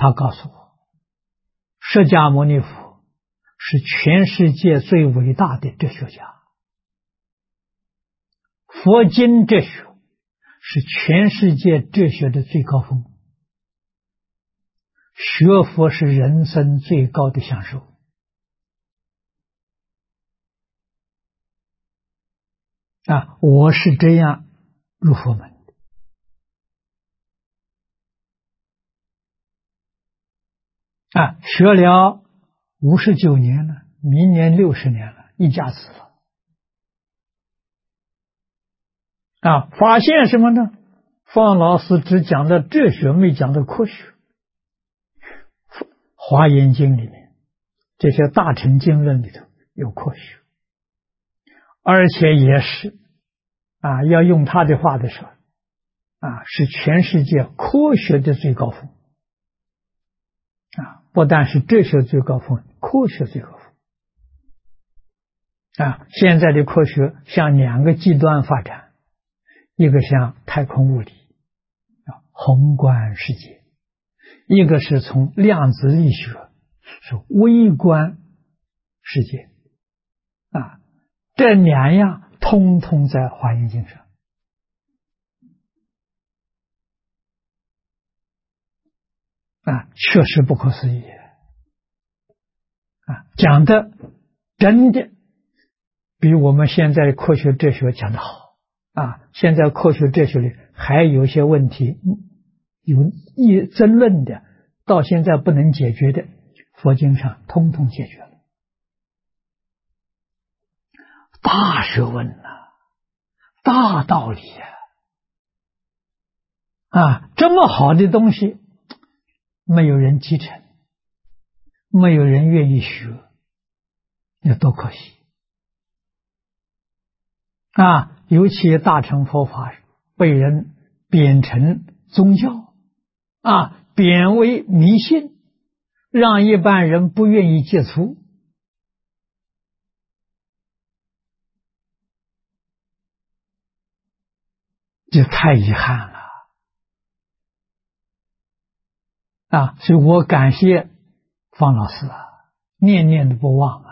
他告诉我，释迦牟尼佛是全世界最伟大的哲学家，佛经哲学是全世界哲学的最高峰，学佛是人生最高的享受。我是这样入佛门的。学了59年了，明年60年了，一家子了。发现什么呢？方老师只讲的哲学，没讲的科学。华严经里面，这些大乘经论里头有科学，而且也是要用他的话的说，是全世界科学的最高峰。不但是哲学最高峰，科学最高峰。现在的科学向2个极端发展，一个向太空物理，宏观世界，一个是从量子力学，是微观世界。这2样通通在华严经上。确实不可思议。讲的真的比我们现在的科学哲学讲的好。现在科学哲学里还有些问题有争论的，到现在不能解决的，佛经上通通解决了。大学问大道理这么好的东西，没有人继承，没有人愿意学，那多可惜。尤其大乘佛法被人贬成宗教，贬为迷信，让一般人不愿意接触。这太遗憾了。所以我感谢方老师念念都不忘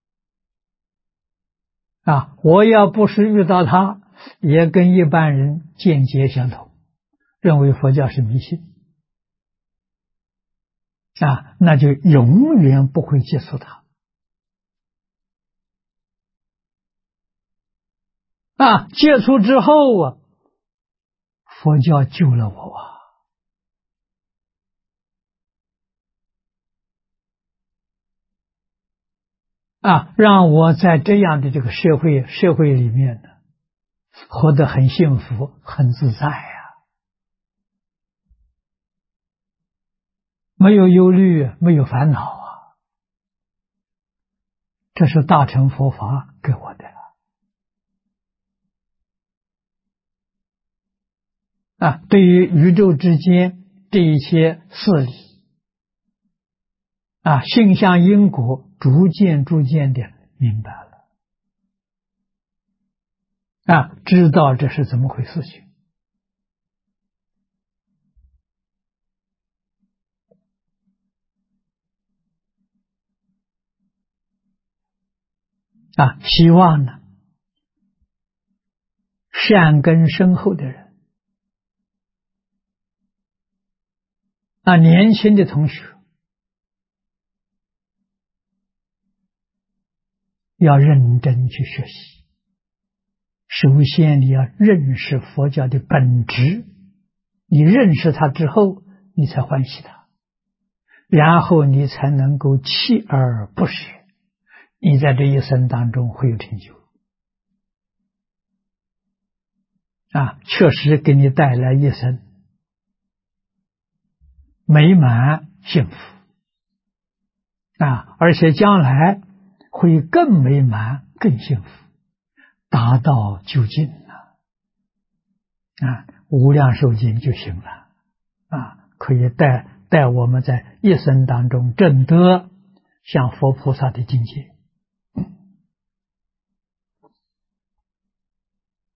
我要不是遇到他，也跟一般人见解相同，认为佛教是迷信那就永远不会接触他接触之后佛教救了我让我在这样的这个社会里面呢，活得很幸福，很自在没有忧虑，没有烦恼这是大乘佛法给我的对于宇宙之间这一些事理性相因果逐渐的明白了知道这是怎么回事情希望呢善根深厚的人年轻的同学要认真去学习。首先你要认识佛教的本质，你认识它之后你才欢喜它，然后你才能够锲而不舍，你在这一生当中会有成就确实给你带来一生美满幸福而且将来会更美满更幸福，达到究竟无量寿经就行了可以带我们在一生当中证得像佛菩萨的境界。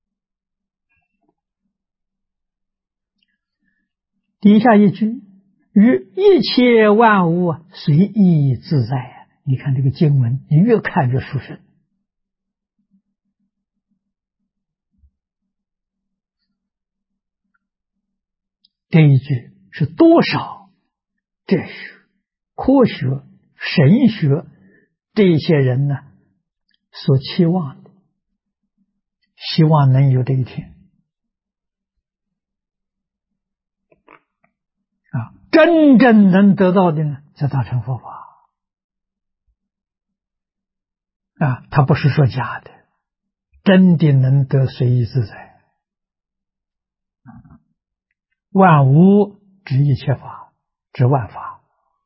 底下一句与一切万物随意自在啊！你看这个经文，你越看越殊胜。这一句是多少哲学、科学、神学这些人呢所期望的，希望能有这一天啊，真正能得到的呢，是大乘佛法啊，他不是说假的，真的能得随意自在。万物指一切法，指万法。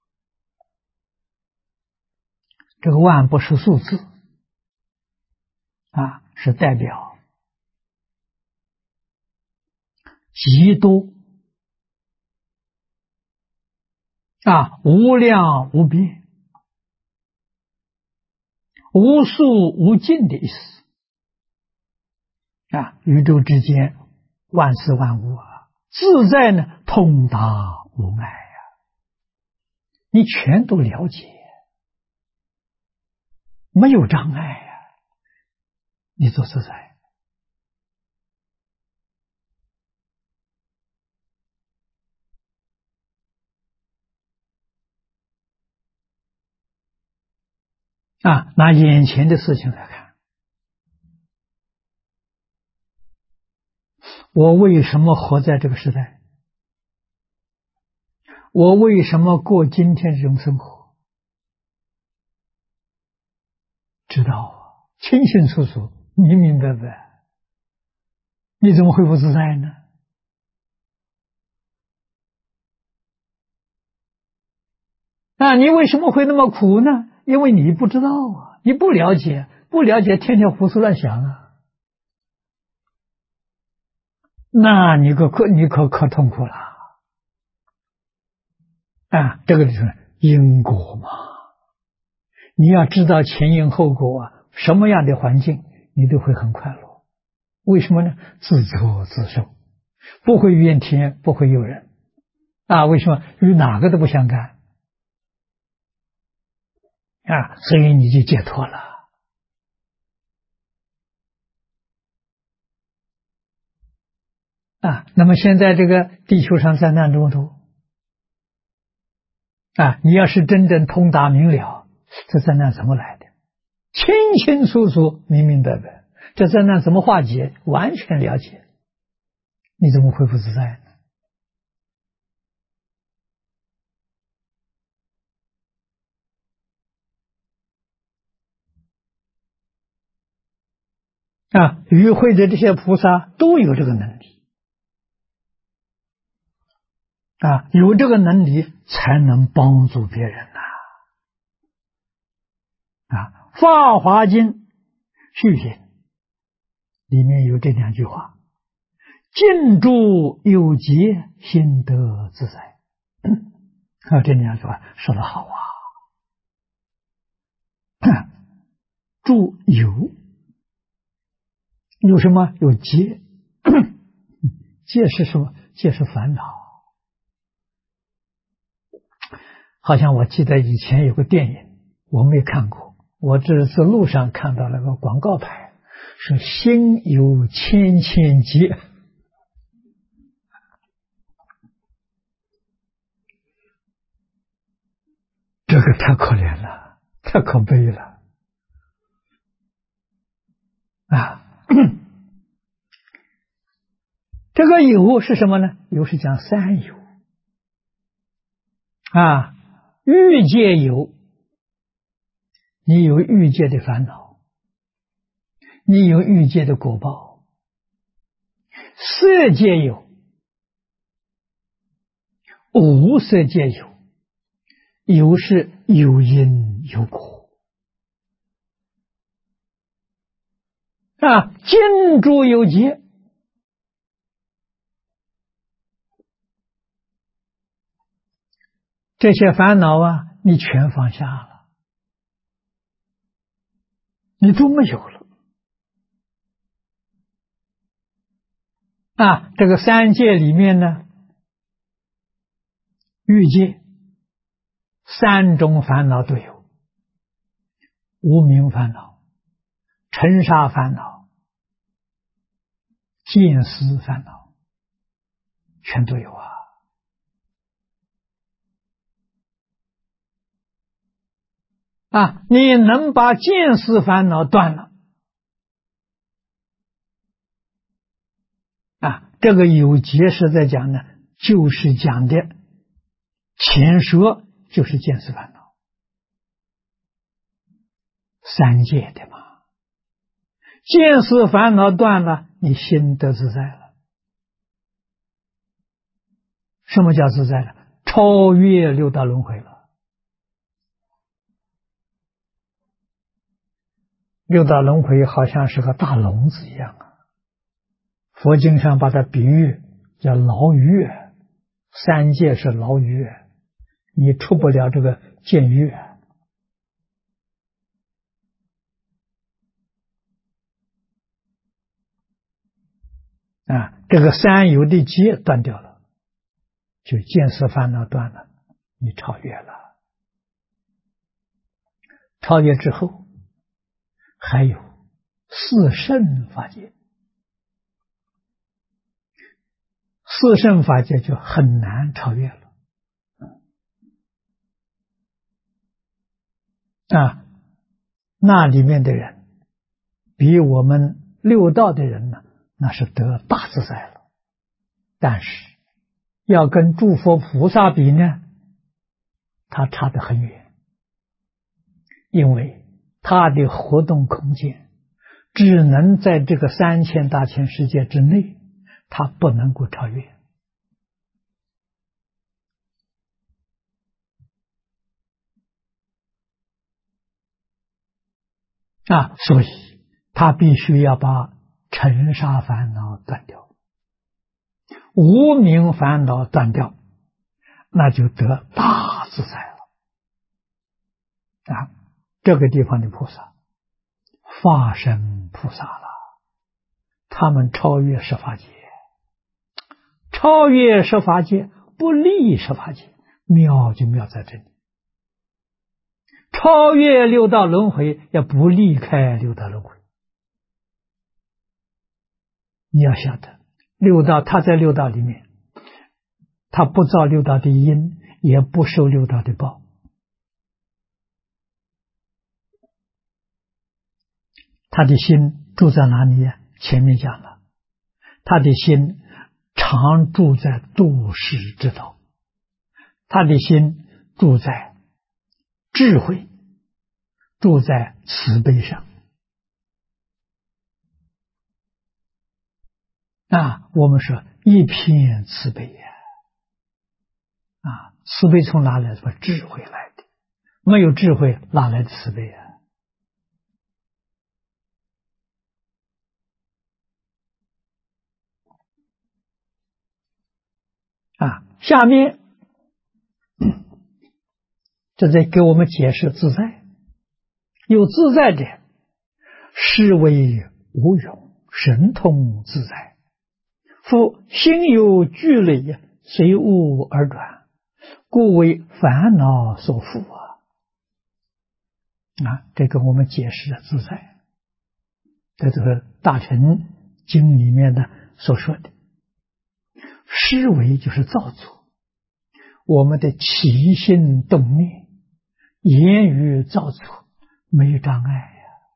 这个万不是数字啊，是代表极多啊，无量无边、无数无尽的意思啊。宇宙之间万事万物啊，自在呢，通达无碍呀，你全都了解，没有障碍呀，你做自在。啊，拿眼前的事情来看，我为什么活在这个时代？我为什么过今天这种生活？知道啊，清清楚楚，明明白白，你怎么会不自在呢？啊，你为什么会那么苦呢？因为你不知道啊，你不了解，不了解，天天胡思乱想啊，那你可痛苦了啊！这个就是因果嘛，你要知道前因后果啊，什么样的环境你都会很快乐。为什么呢？自作自受，不会怨天，不会尤人啊！为什么？与哪个都不相干啊，所以你就解脱了。啊，那么现在这个地球上灾难这么多啊，你要是真正通达明了，这灾难怎么来的？清清楚楚、明明白白，这灾难怎么化解？完全了解，你怎么会不自在呢？啊，与会的这些菩萨都有这个能力啊，有这个能力才能帮助别人呐。啊，《法华经》序品里面有这两句话：静住有节，心得自在。啊，这两句话说得好啊！住有什么？有结，结是什么？结是烦恼。好像我记得以前有个电影，我没看过，我这是路上看到了个广告牌，是心有千千结。这个太可怜了，太可悲了啊！这个有是什么呢？有是讲三有啊，欲界有，你有欲界的烦恼，你有欲界的果报；色界有，无色界有，有是有因有果啊，静住有节。这些烦恼啊，你全放下了，你都没有了啊！这个三界里面呢， 欲界三种烦恼都有：无明烦恼、尘沙烦恼、见思烦恼，全都有啊。你能把见思烦恼断了这个有解释在讲呢，就是讲的前说就是见思烦恼，三界的嘛。见思烦恼断了，你心得自在了。什么叫自在了？超越六道轮回了。六道轮回好像是个大笼子一样啊，佛经上把它比喻叫牢狱，三界是牢狱，你出不了这个监狱这个三有的结断掉了，就见思烦恼断了，你超越了。超越之后还有四圣法界，四圣法界就很难超越了那里面的人比我们六道的人呢，那是得大自在了。但是要跟诸佛菩萨比呢，他差得很远，因为他的活动空间只能在这个3000大千世界之内，他不能够超越所以他必须要把尘沙烦恼断掉，无明烦恼断掉，那就得大自在了这个地方的菩萨化身菩萨了，他们超越十法界，超越十法界不离十法界，妙就妙在这里。超越六道轮回要不离开六道轮回。你要晓得六道，他在六道里面，他不造六道的因，也不受六道的报。他的心住在哪里呀？前面讲了，他的心常住在度世之道，他的心住在智慧，住在慈悲上我们说一片慈悲慈悲从哪来的？智慧来的，没有智慧哪来的慈悲下面这在给我们解释自在。有自在者，是为无永，神通自在。夫心有聚累，随物而转，故为烦恼所缚这个我们解释了自在，在这个大乘经里面的所说的思维就是造作，我们的起心动念、言语造作没有障碍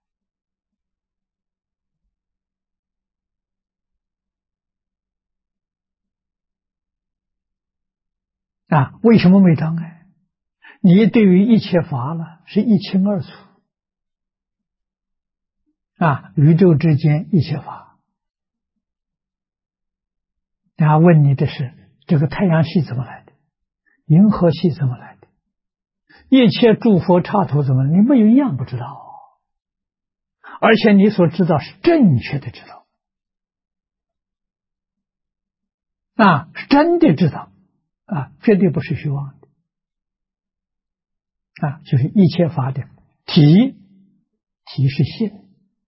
为什么没障碍？你对于一切法了是一清二楚宇宙之间一切法问你的是这个太阳系怎么来的，银河系怎么来的，一切诸佛刹土怎么来的，你没有一样不知道而且你所知道是正确的知道是真的知道绝对不是虚妄的就是一切法的体是性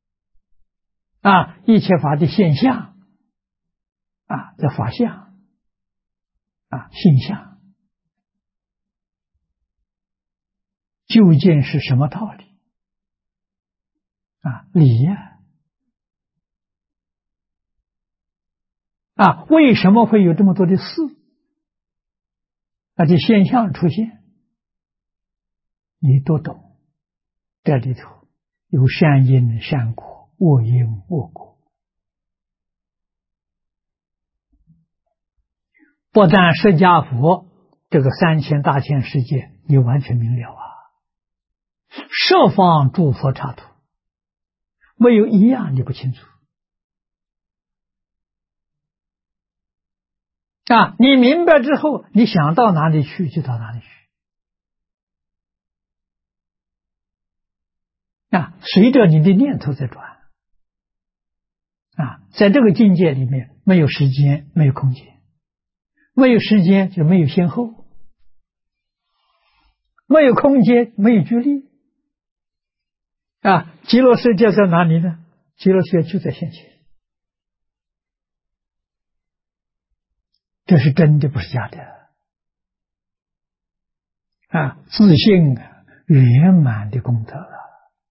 一切法的现象叫法相性相究竟是什么道理？理呀！为什么会有这么多的事？这现象出现，你都懂。这里头有善因善果，恶因恶果。不但释迦佛这个3000大千世界你完全明了十方诸佛刹土没有一样你不清楚你明白之后，你想到哪里去就到哪里去随着你的念头在转在这个境界里面没有时间，没有空间，没有时间就没有先后，没有空间，没有距离极乐世界在哪里呢？极乐世界就在现前，这是真的，不是假的自信圆满的功德了。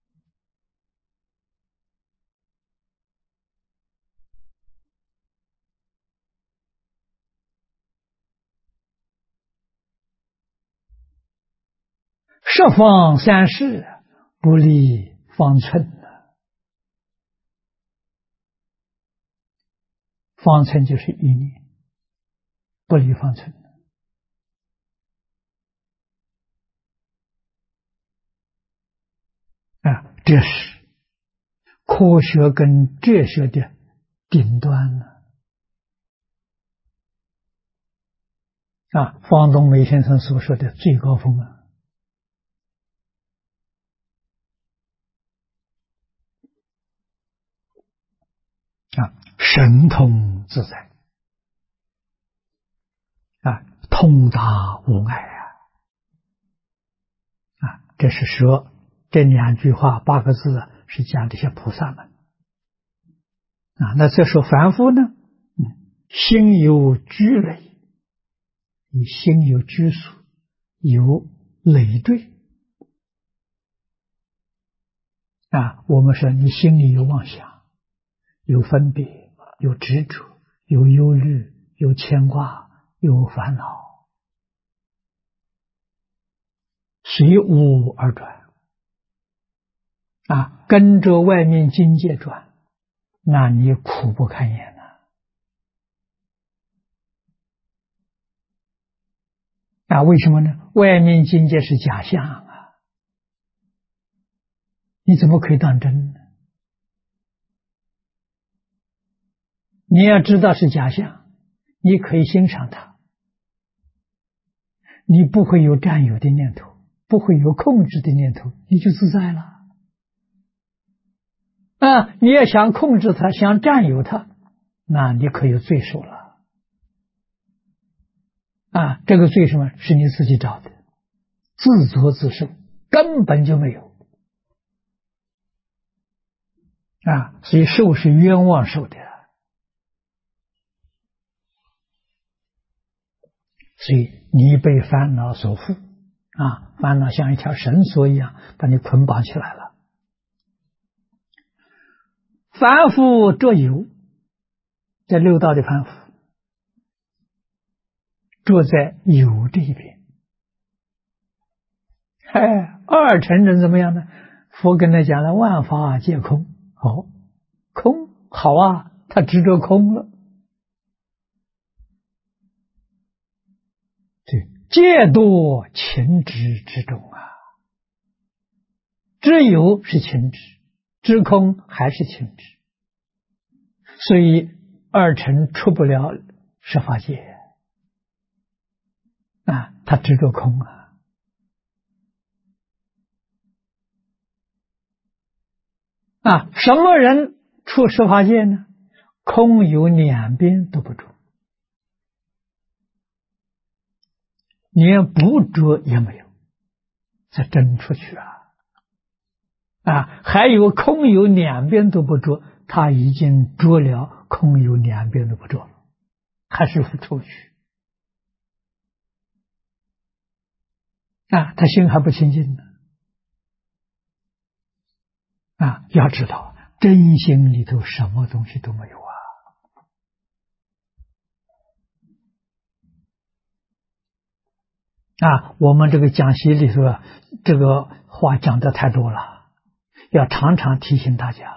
十方三世不离方寸方寸就是一念，不离方寸这是科学跟哲学的顶端方东梅先生所说的最高峰神通自在通达无碍这是说这2句话8个字是讲这些菩萨们那这说凡夫呢心有拘累，你心有拘束，有累赘我们说你心里有妄想，有分别，有执着，有忧虑，有牵挂，有烦恼，随物而转跟着外面境界转，那你苦不堪言为什么呢？外面境界是假象你怎么可以当真呢？你要知道是假象，你可以欣赏它，你不会有占有的念头，不会有控制的念头，你就自在了你也想控制它，想占有它，那你可有罪受了这个罪什么？是你自己找的，自作自受，根本就没有所以受是冤枉受的所以你被烦恼所缚烦恼像一条绳索一样把你捆绑起来了。凡夫着有，在六道的凡夫着在有这一边二乘人怎么样呢？佛跟他讲了，万法皆空空好他执着空了戒堕情执之中知有是情执，知空还是情执，所以二乘出不了十法界他执着空什么人出十法界呢？空有两边都不着，连不着也没有，这真出去还有空有两边都不着，他已经着了空有两边都不着了，还是出去他心还不清净呢要知道真心里头什么东西都没有我们这个讲习里头这个话讲的太多了，要常常提醒大家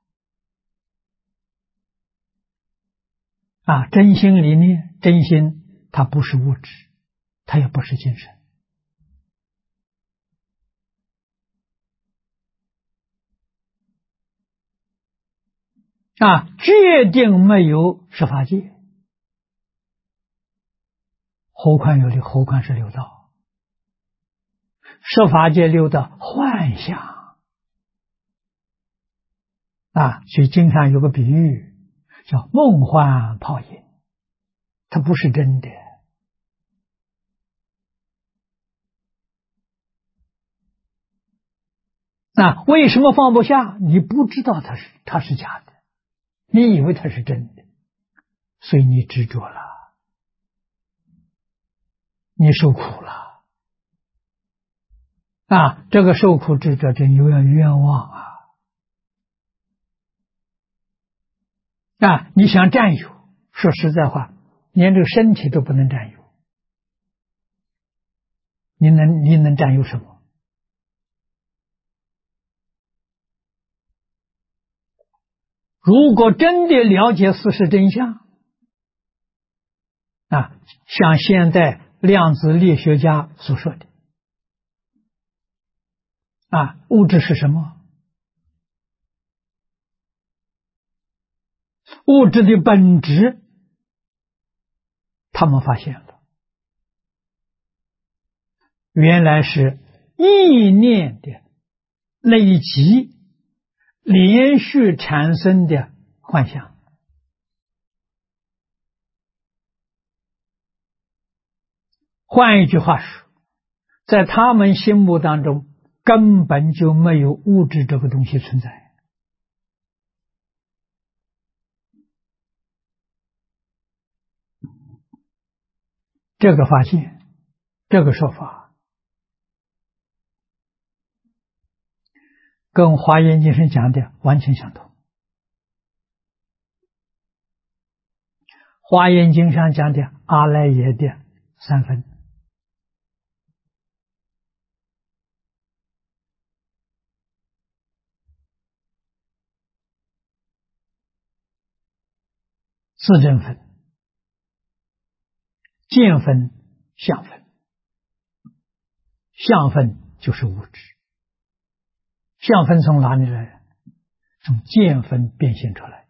真心里面，真心它不是物质，它也不是精神决定没有十法界，何况是六道，十法界六道幻象所以经常有个比喻叫梦幻泡影，它不是真的为什么放不下？你不知道它是假的，你以为它是真的，所以你执着了，你受苦了这个受苦执着真有点冤枉你想占有，说实在话，连这个身体都不能占有，你能占有什么？如果真的了解事实真相像现代量子力学家所说的物质是什么？物质的本质他们发现了，原来是意念的累积连续产生的幻象。换一句话说，在他们心目当中根本就没有物质这个东西存在。这个发现，这个说法跟华严经上讲的完全相同。华严经上讲的阿赖耶的三分，自证分、见分、相分。相分就是物质，相分从哪里来？从见分变现出来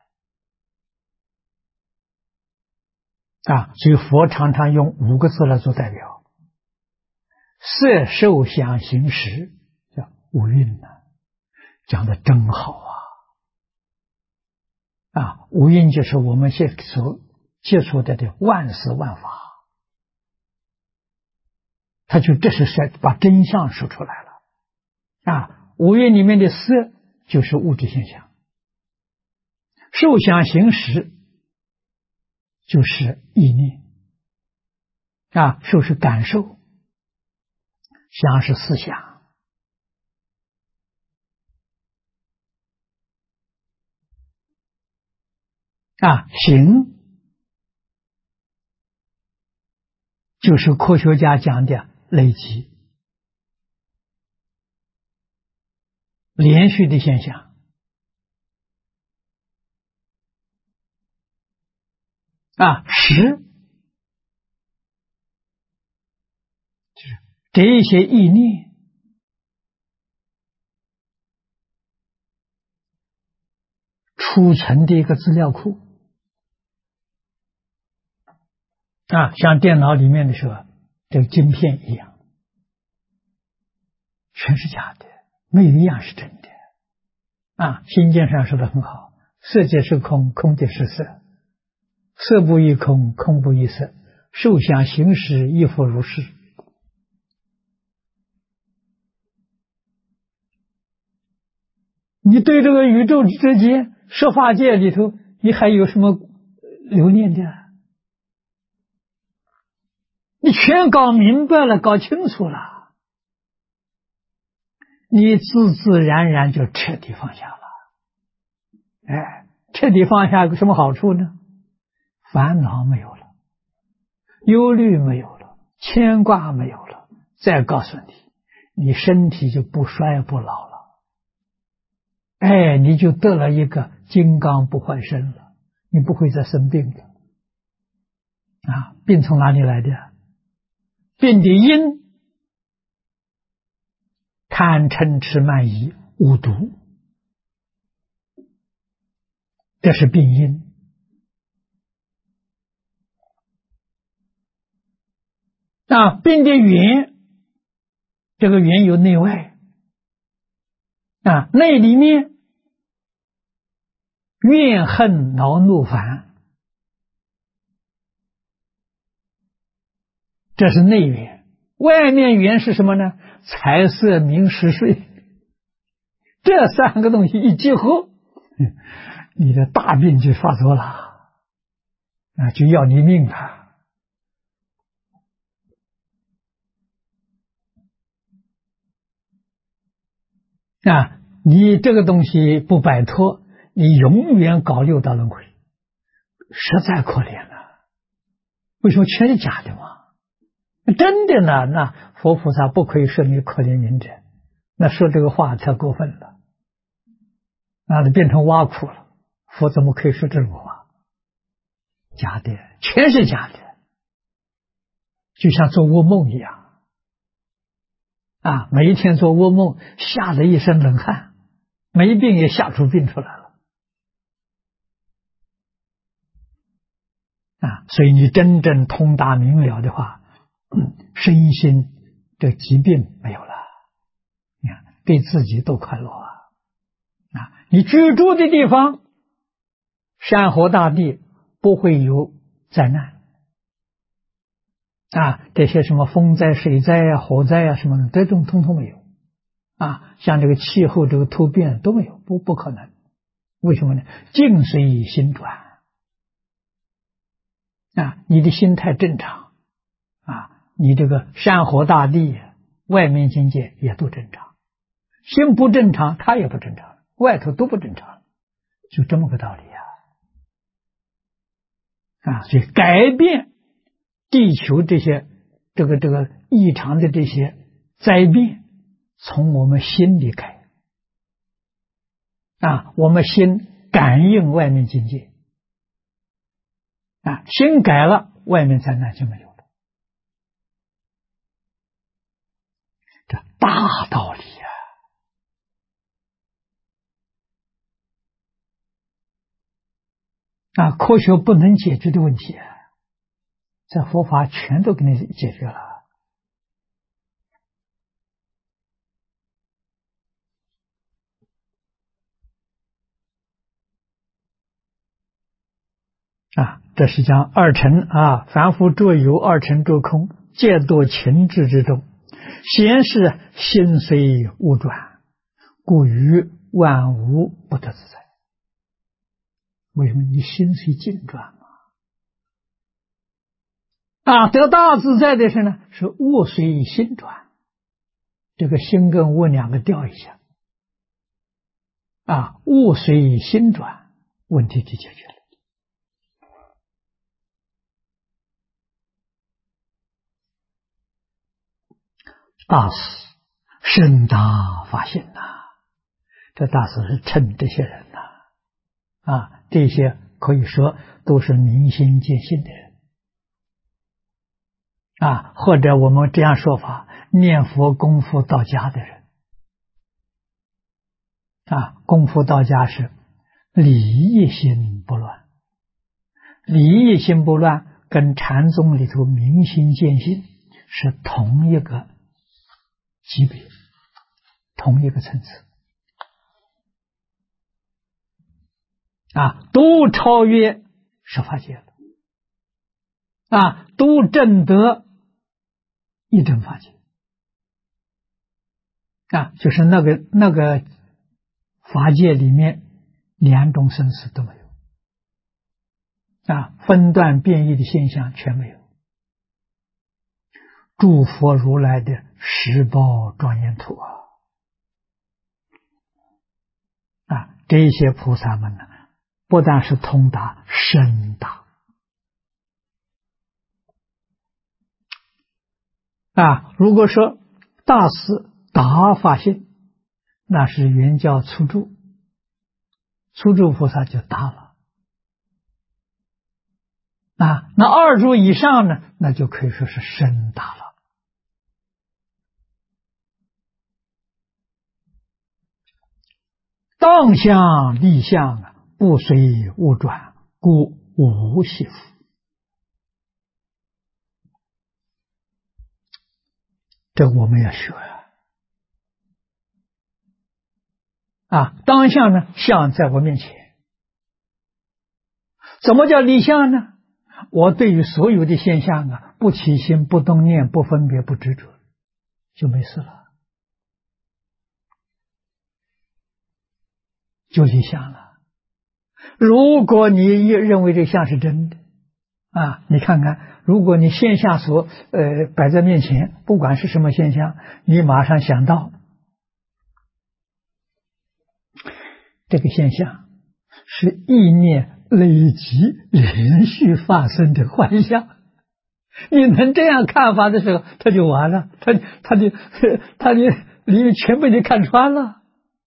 所以佛常常用5个字来做代表：色受想行识，叫五蕴讲的真好五蕴就是我们所接触的万事万法，他就这是把真相说出来了五蕴里面的色就是物质现象，受想行识就是意念受是感受，想是思想行就是科学家讲的累积连续的现象识就是这一些意念储存的一个资料库像电脑里面的时候这个晶片一样，全是假的，没有一样是真的心经上说的很好，色即是空，空即是色，色不异空，空不异色，受想行识亦复如是。你对这个宇宙之间十法界里头你还有什么留念的？你全搞明白了，搞清楚了， 你自自然然就彻底放下了。哎，彻底放下有什么好处呢？烦恼没有了，忧虑没有了，牵挂没有了。再告诉你，你身体就不衰不老了。哎，你就得了一个金刚不坏身了，你不会再生病了。啊，病从哪里来的？病的因，贪嗔痴慢疑五毒，这是病因。啊，病的源，这个源有内外。啊，内里面怨恨恼怒烦，这是内源。外面源是什么呢？财色名食睡，这三个东西一结合，你的大病就发作了，啊，就要你命了。啊，你这个东西不摆脱，你永远搞六道轮回，实在可怜了。为什么全是假的嘛？真的呢，那佛菩萨不可以说你可怜人者，那说这个话太过分了，那就变成挖苦了。佛怎么可以说这种话？假的，全是假的，就像做噩梦一样。啊，每一天做噩梦，吓得一身冷汗，没病也吓出病出来了。啊，所以你真正通达明了的话，身心的疾病没有了，你看对自己多快乐啊！啊，你居住的地方，山河大地不会有灾难。啊，这些什么风灾、水灾啊、火灾啊什么的，这种通通没有。啊，像这个气候这个突变都没有，不可能。为什么呢？境随心转。啊，你的心态正常，啊，你这个山河大地、外面境界也都正常。心不正常，它也不正常，外头都不正常，就这么个道理啊！啊，所以改变地球这些这个异常的这些灾变，从我们心里开。啊，我们心感应外面境界。啊，心改了，外面灾难就没有了。这大道理啊！啊，科学不能解决的问题，在佛法全都给你解决了。啊，这是讲二尘啊，凡夫着有，二尘着空，皆堕情志之中。闲是心随物转，故于万物不得自在。为什么？你心随境转嘛。啊，得大自在的是呢，是物随心转。这个心跟物两个调一下。啊，物随心转，问题就解决了。大师深大发现呐，这大师是称这些人呐，啊，这些可以说都是明心见性的人，啊，或者我们这样说法，念佛功夫到家的人，啊，功夫到家是理一心不乱，理一心不乱跟禅宗里头明心见性是同一个级别，同一个层次，啊，都超越十法界了，啊，都证得一真法界，啊，就是那个法界里面两种生死都没有，啊，分段变异的现象全没有。诸佛如来的十报庄严土啊， 这些菩萨们呢，不但是通达，深达如果说大师达法性，那是圆教初住，初住菩萨就达了那二住以上呢，那就可以说是深达了。当相立相不随物转，故无系缚。这我们要学当相呢，相在我面前。怎么叫立相呢？我对于所有的现象不起心，不动念，不分别，不执着，就没事了，就立相了。如果你认为这相是真的你看看，如果你现象所摆在面前，不管是什么现象，你马上想到这个现象是意念累积连续发生的幻象，你能这样看法的时候，他就完了，他就里面全被你看穿了。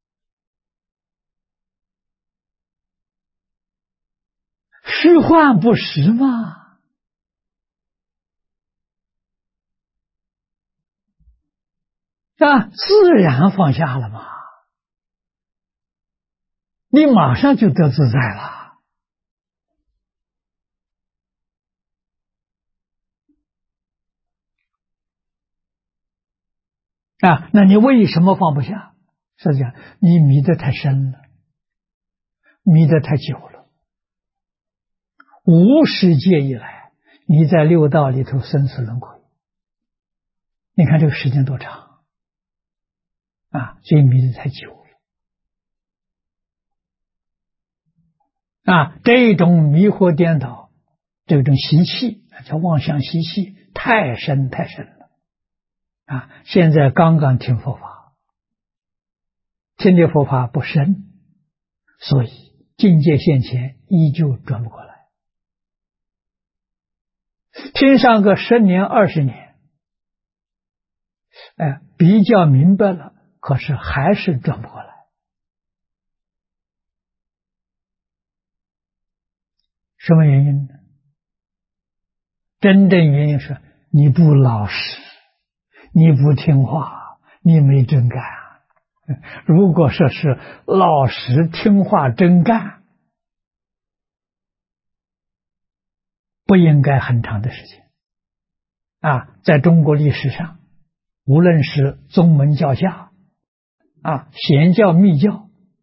虚幻不实嘛，自然放下了嘛，你马上就得自在了。那你为什么放不下？是讲你迷得太深了，迷得太久了。无始界以来，你在六道里头生死轮回，你看这个时间多长所以迷得太久了这种迷惑颠倒，这种习气叫妄想习气，太深太深了现在刚刚听佛法，听的佛法不深，所以境界现前依旧转不过来。听上个10年20年比较明白了，可是还是转不过来。什么原因呢？真正原因是你不老实，你不听话，你没真干。如果说是老实听话真干，不应该很长的时间在中国历史上，无论是宗门教下显教密教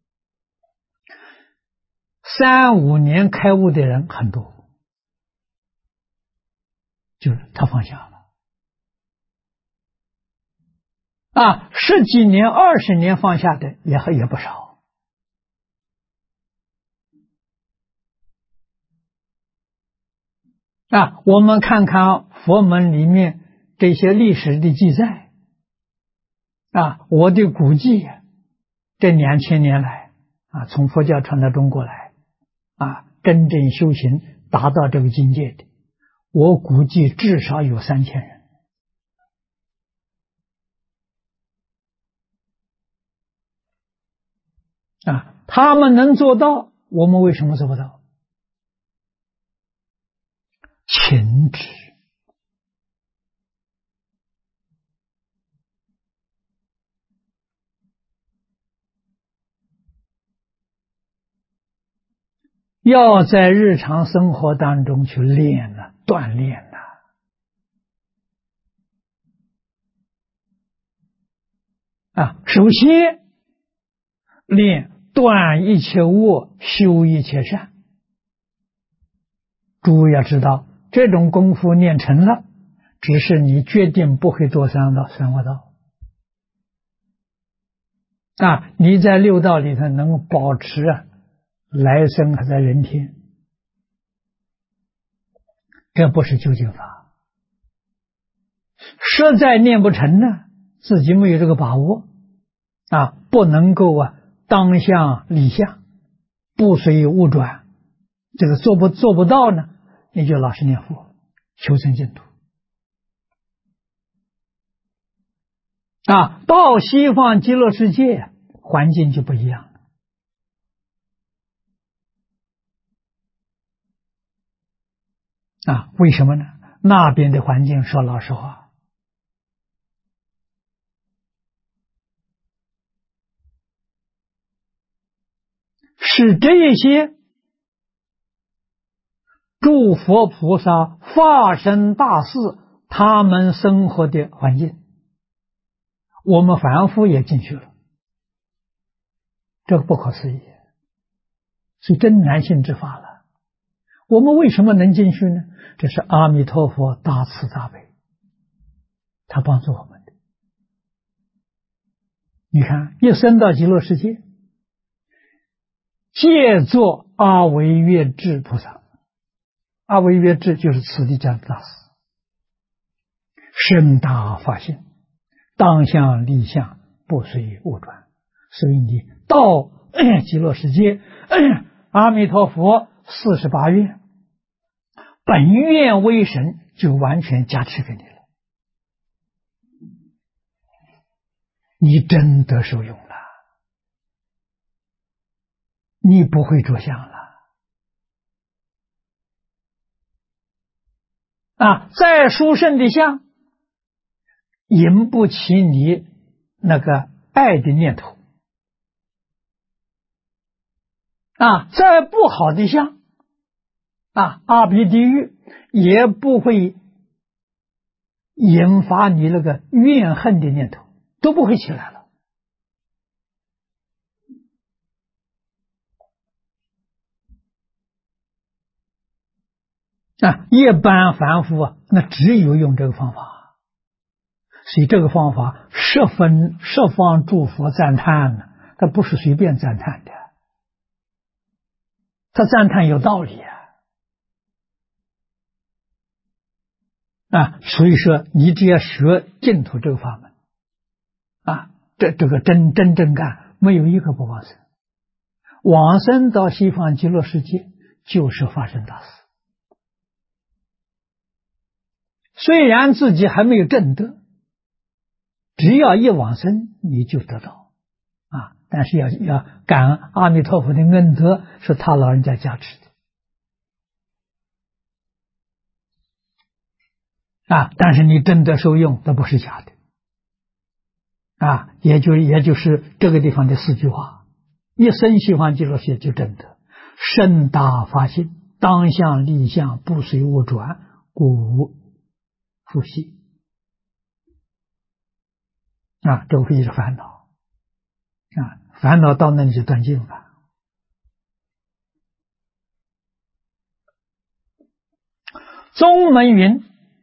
3、5年开悟的人很多，就是他放下了10几年20年放下的也不少我们看看佛门里面这些历史的记载我的估计这2000年来从佛教传到中国来真正修行达到这个境界的，我估计至少有3000人他们能做到，我们为什么做不到？情执要在日常生活当中去练锻炼首先练断一切恶，修一切善。诸位要知道，这种功夫练成了，只是你决定不会堕三恶道你在六道里头能保持来生还在人天，这不是究竟法。实在练不成呢，自己没有这个把握不能够当相立相， 不随物转，这个做不到呢，你就老实念佛，求生净土。到西方极乐世界，环境就不一样了。为什么呢？那边的环境，说老实话，是这些诸佛菩萨化身大士他们生活的环境，我们凡夫也进去了，这个不可思议，是真难信之法了。我们为什么能进去呢？这是阿弥陀佛大慈大悲，他帮助我们的。你看，一生到极乐世界，借作阿惟越致菩萨，阿惟越致就是此地这样的大师，深大法性，当相立相，不随物转。所以你到极乐世界，阿弥陀佛48愿，本愿威神就完全加持给你了，你真得受用了，你不会着相了。再殊胜的相，引不起你那个爱的念头。再不好的相，阿鼻地狱也不会引发你那个怨恨的念头，都不会起来了。一般凡夫那只有用这个方法，所以这个方法十方诸佛赞叹呢，他不是随便赞叹的，他赞叹有道理所以说你只要学净土这个法门这个真正干，没有一个不往生。往生到西方极乐世界就是法身大士，虽然自己还没有证得，只要一往生你就得到但是要感恩阿弥陀佛的恩德，是他老人家加持的但是你真的受用，那不是假的也就是这个地方的4句话：一生西方极乐世界就真的，深大法性，当相立相，不随物转，故无复习这无非是烦恼烦恼到那里就断尽了。宗门云：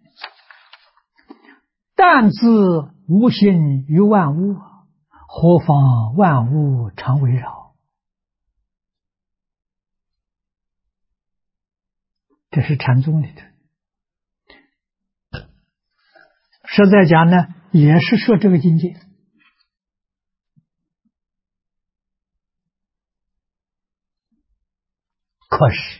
但自无心于万物，何妨万物常围绕。这是禅宗里的。实在讲呢，也是说这个境界。可是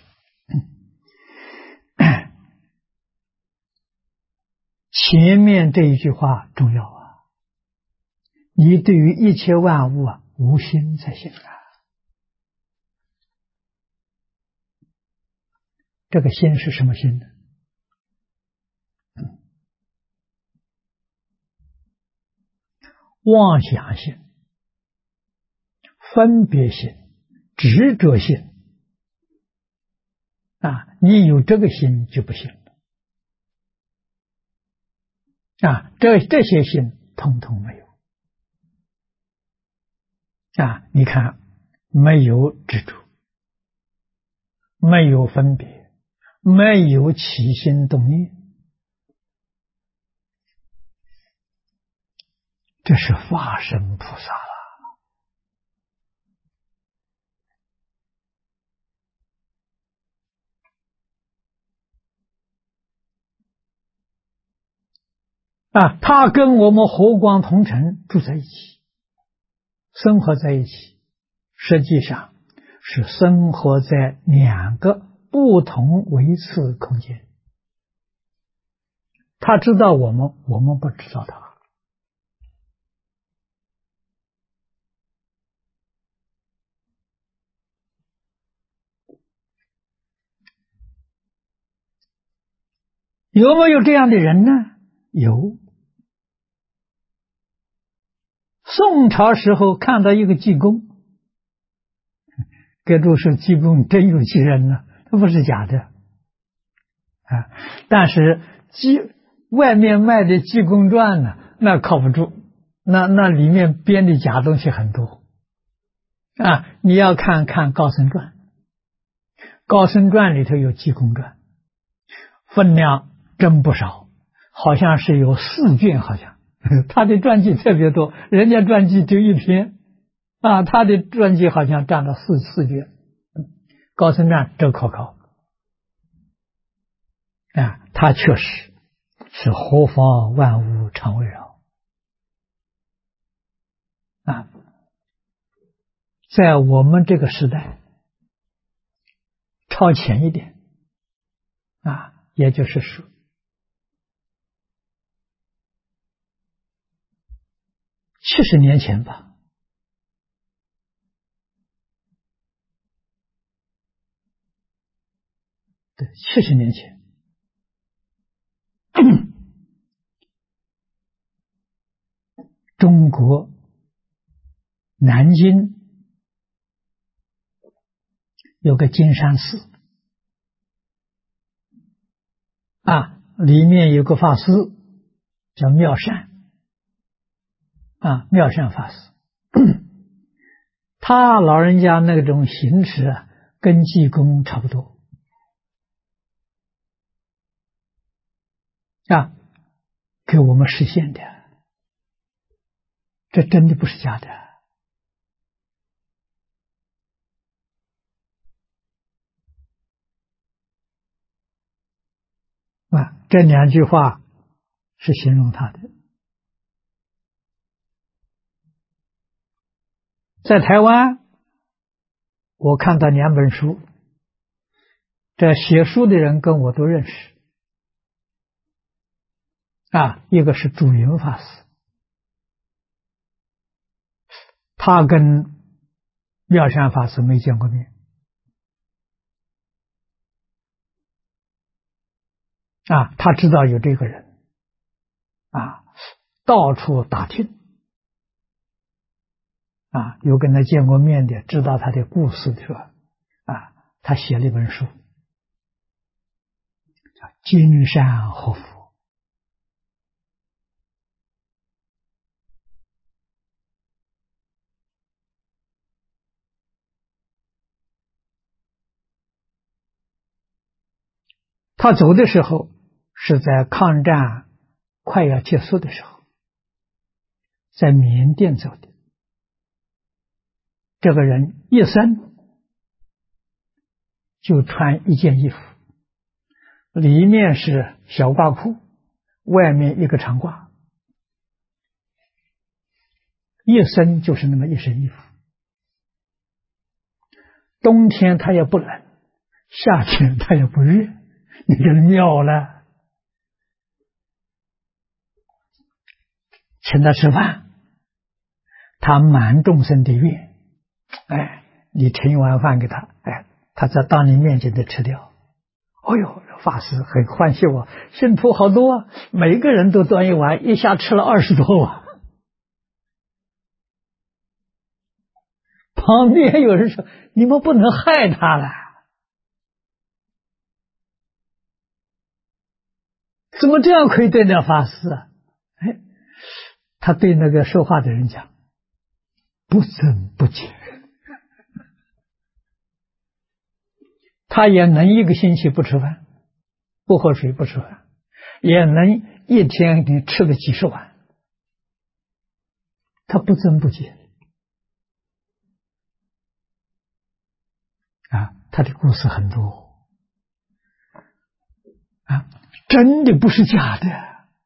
前面这一句话重要你对于一切万物无心才行这个心是什么心呢？妄想心、分别心、执着心你有这个心就不行了这些心统统没有你看，没有执着，没有分别，没有起心动念，这是化身菩萨了他跟我们和光同尘住在一起，生活在一起，实际上是生活在两个不同维次空间。他知道我们，我们不知道他。有没有这样的人呢？有。宋朝时候看到一个济公，该注说济公真有其人呢，他不是假的啊。但是外面卖的济公传呢，那靠不住，那里面编的假东西很多啊。你要看看高僧传，高僧传里头有济公传，分量真不少，好像是有4卷，好像他的传记特别多，人家传记就1篇啊，他的传记好像占了四卷。高僧传这可靠啊，他确实是何方万物常围绕啊。在我们这个时代超前一点啊，也就是说70年前吧，对，70年前中国南京有个金山寺啊，里面有个法师叫妙善啊，妙善法师他老人家那种行持啊，跟济公差不多啊，给我们实现的，这真的不是假的啊。这2句话是形容他的。在台湾，我看到2本书，这写书的人跟我都认识啊，一个是祖云法师，他跟妙善法师没见过面啊，他知道有这个人啊，到处打听啊，有跟他见过面的，知道他的故事的是吧？啊，他写了一本书，叫《金山活佛》。他走的时候是在抗战快要结束的时候，在缅甸走的。这个人一生就穿一件衣服，里面是小褂裤，外面一个长褂，一生就是那么一身衣服。冬天他也不冷，夏天他也不热，你这妙了。请他吃饭，他满众生的愿，哎，你盛一碗饭给他，哎，他在当你面前的吃掉。哎呦，法师很欢喜我，信徒好多啊，每个人都端一碗，一下吃了20多碗。旁边有人说：“你们不能害他了，怎么这样可以对待法师啊？”哎，他对那个说话的人讲：“不增不减。”他也能1个星期不吃饭，不喝水，不吃饭，也能一天你吃了几十碗，他不增不减啊！他的故事很多啊，真的不是假的，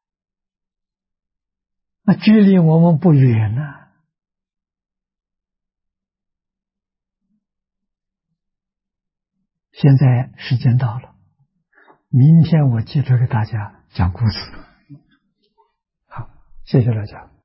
那距离我们不远呢现在时间到了，明天我接着给大家讲故事。好，谢谢大家。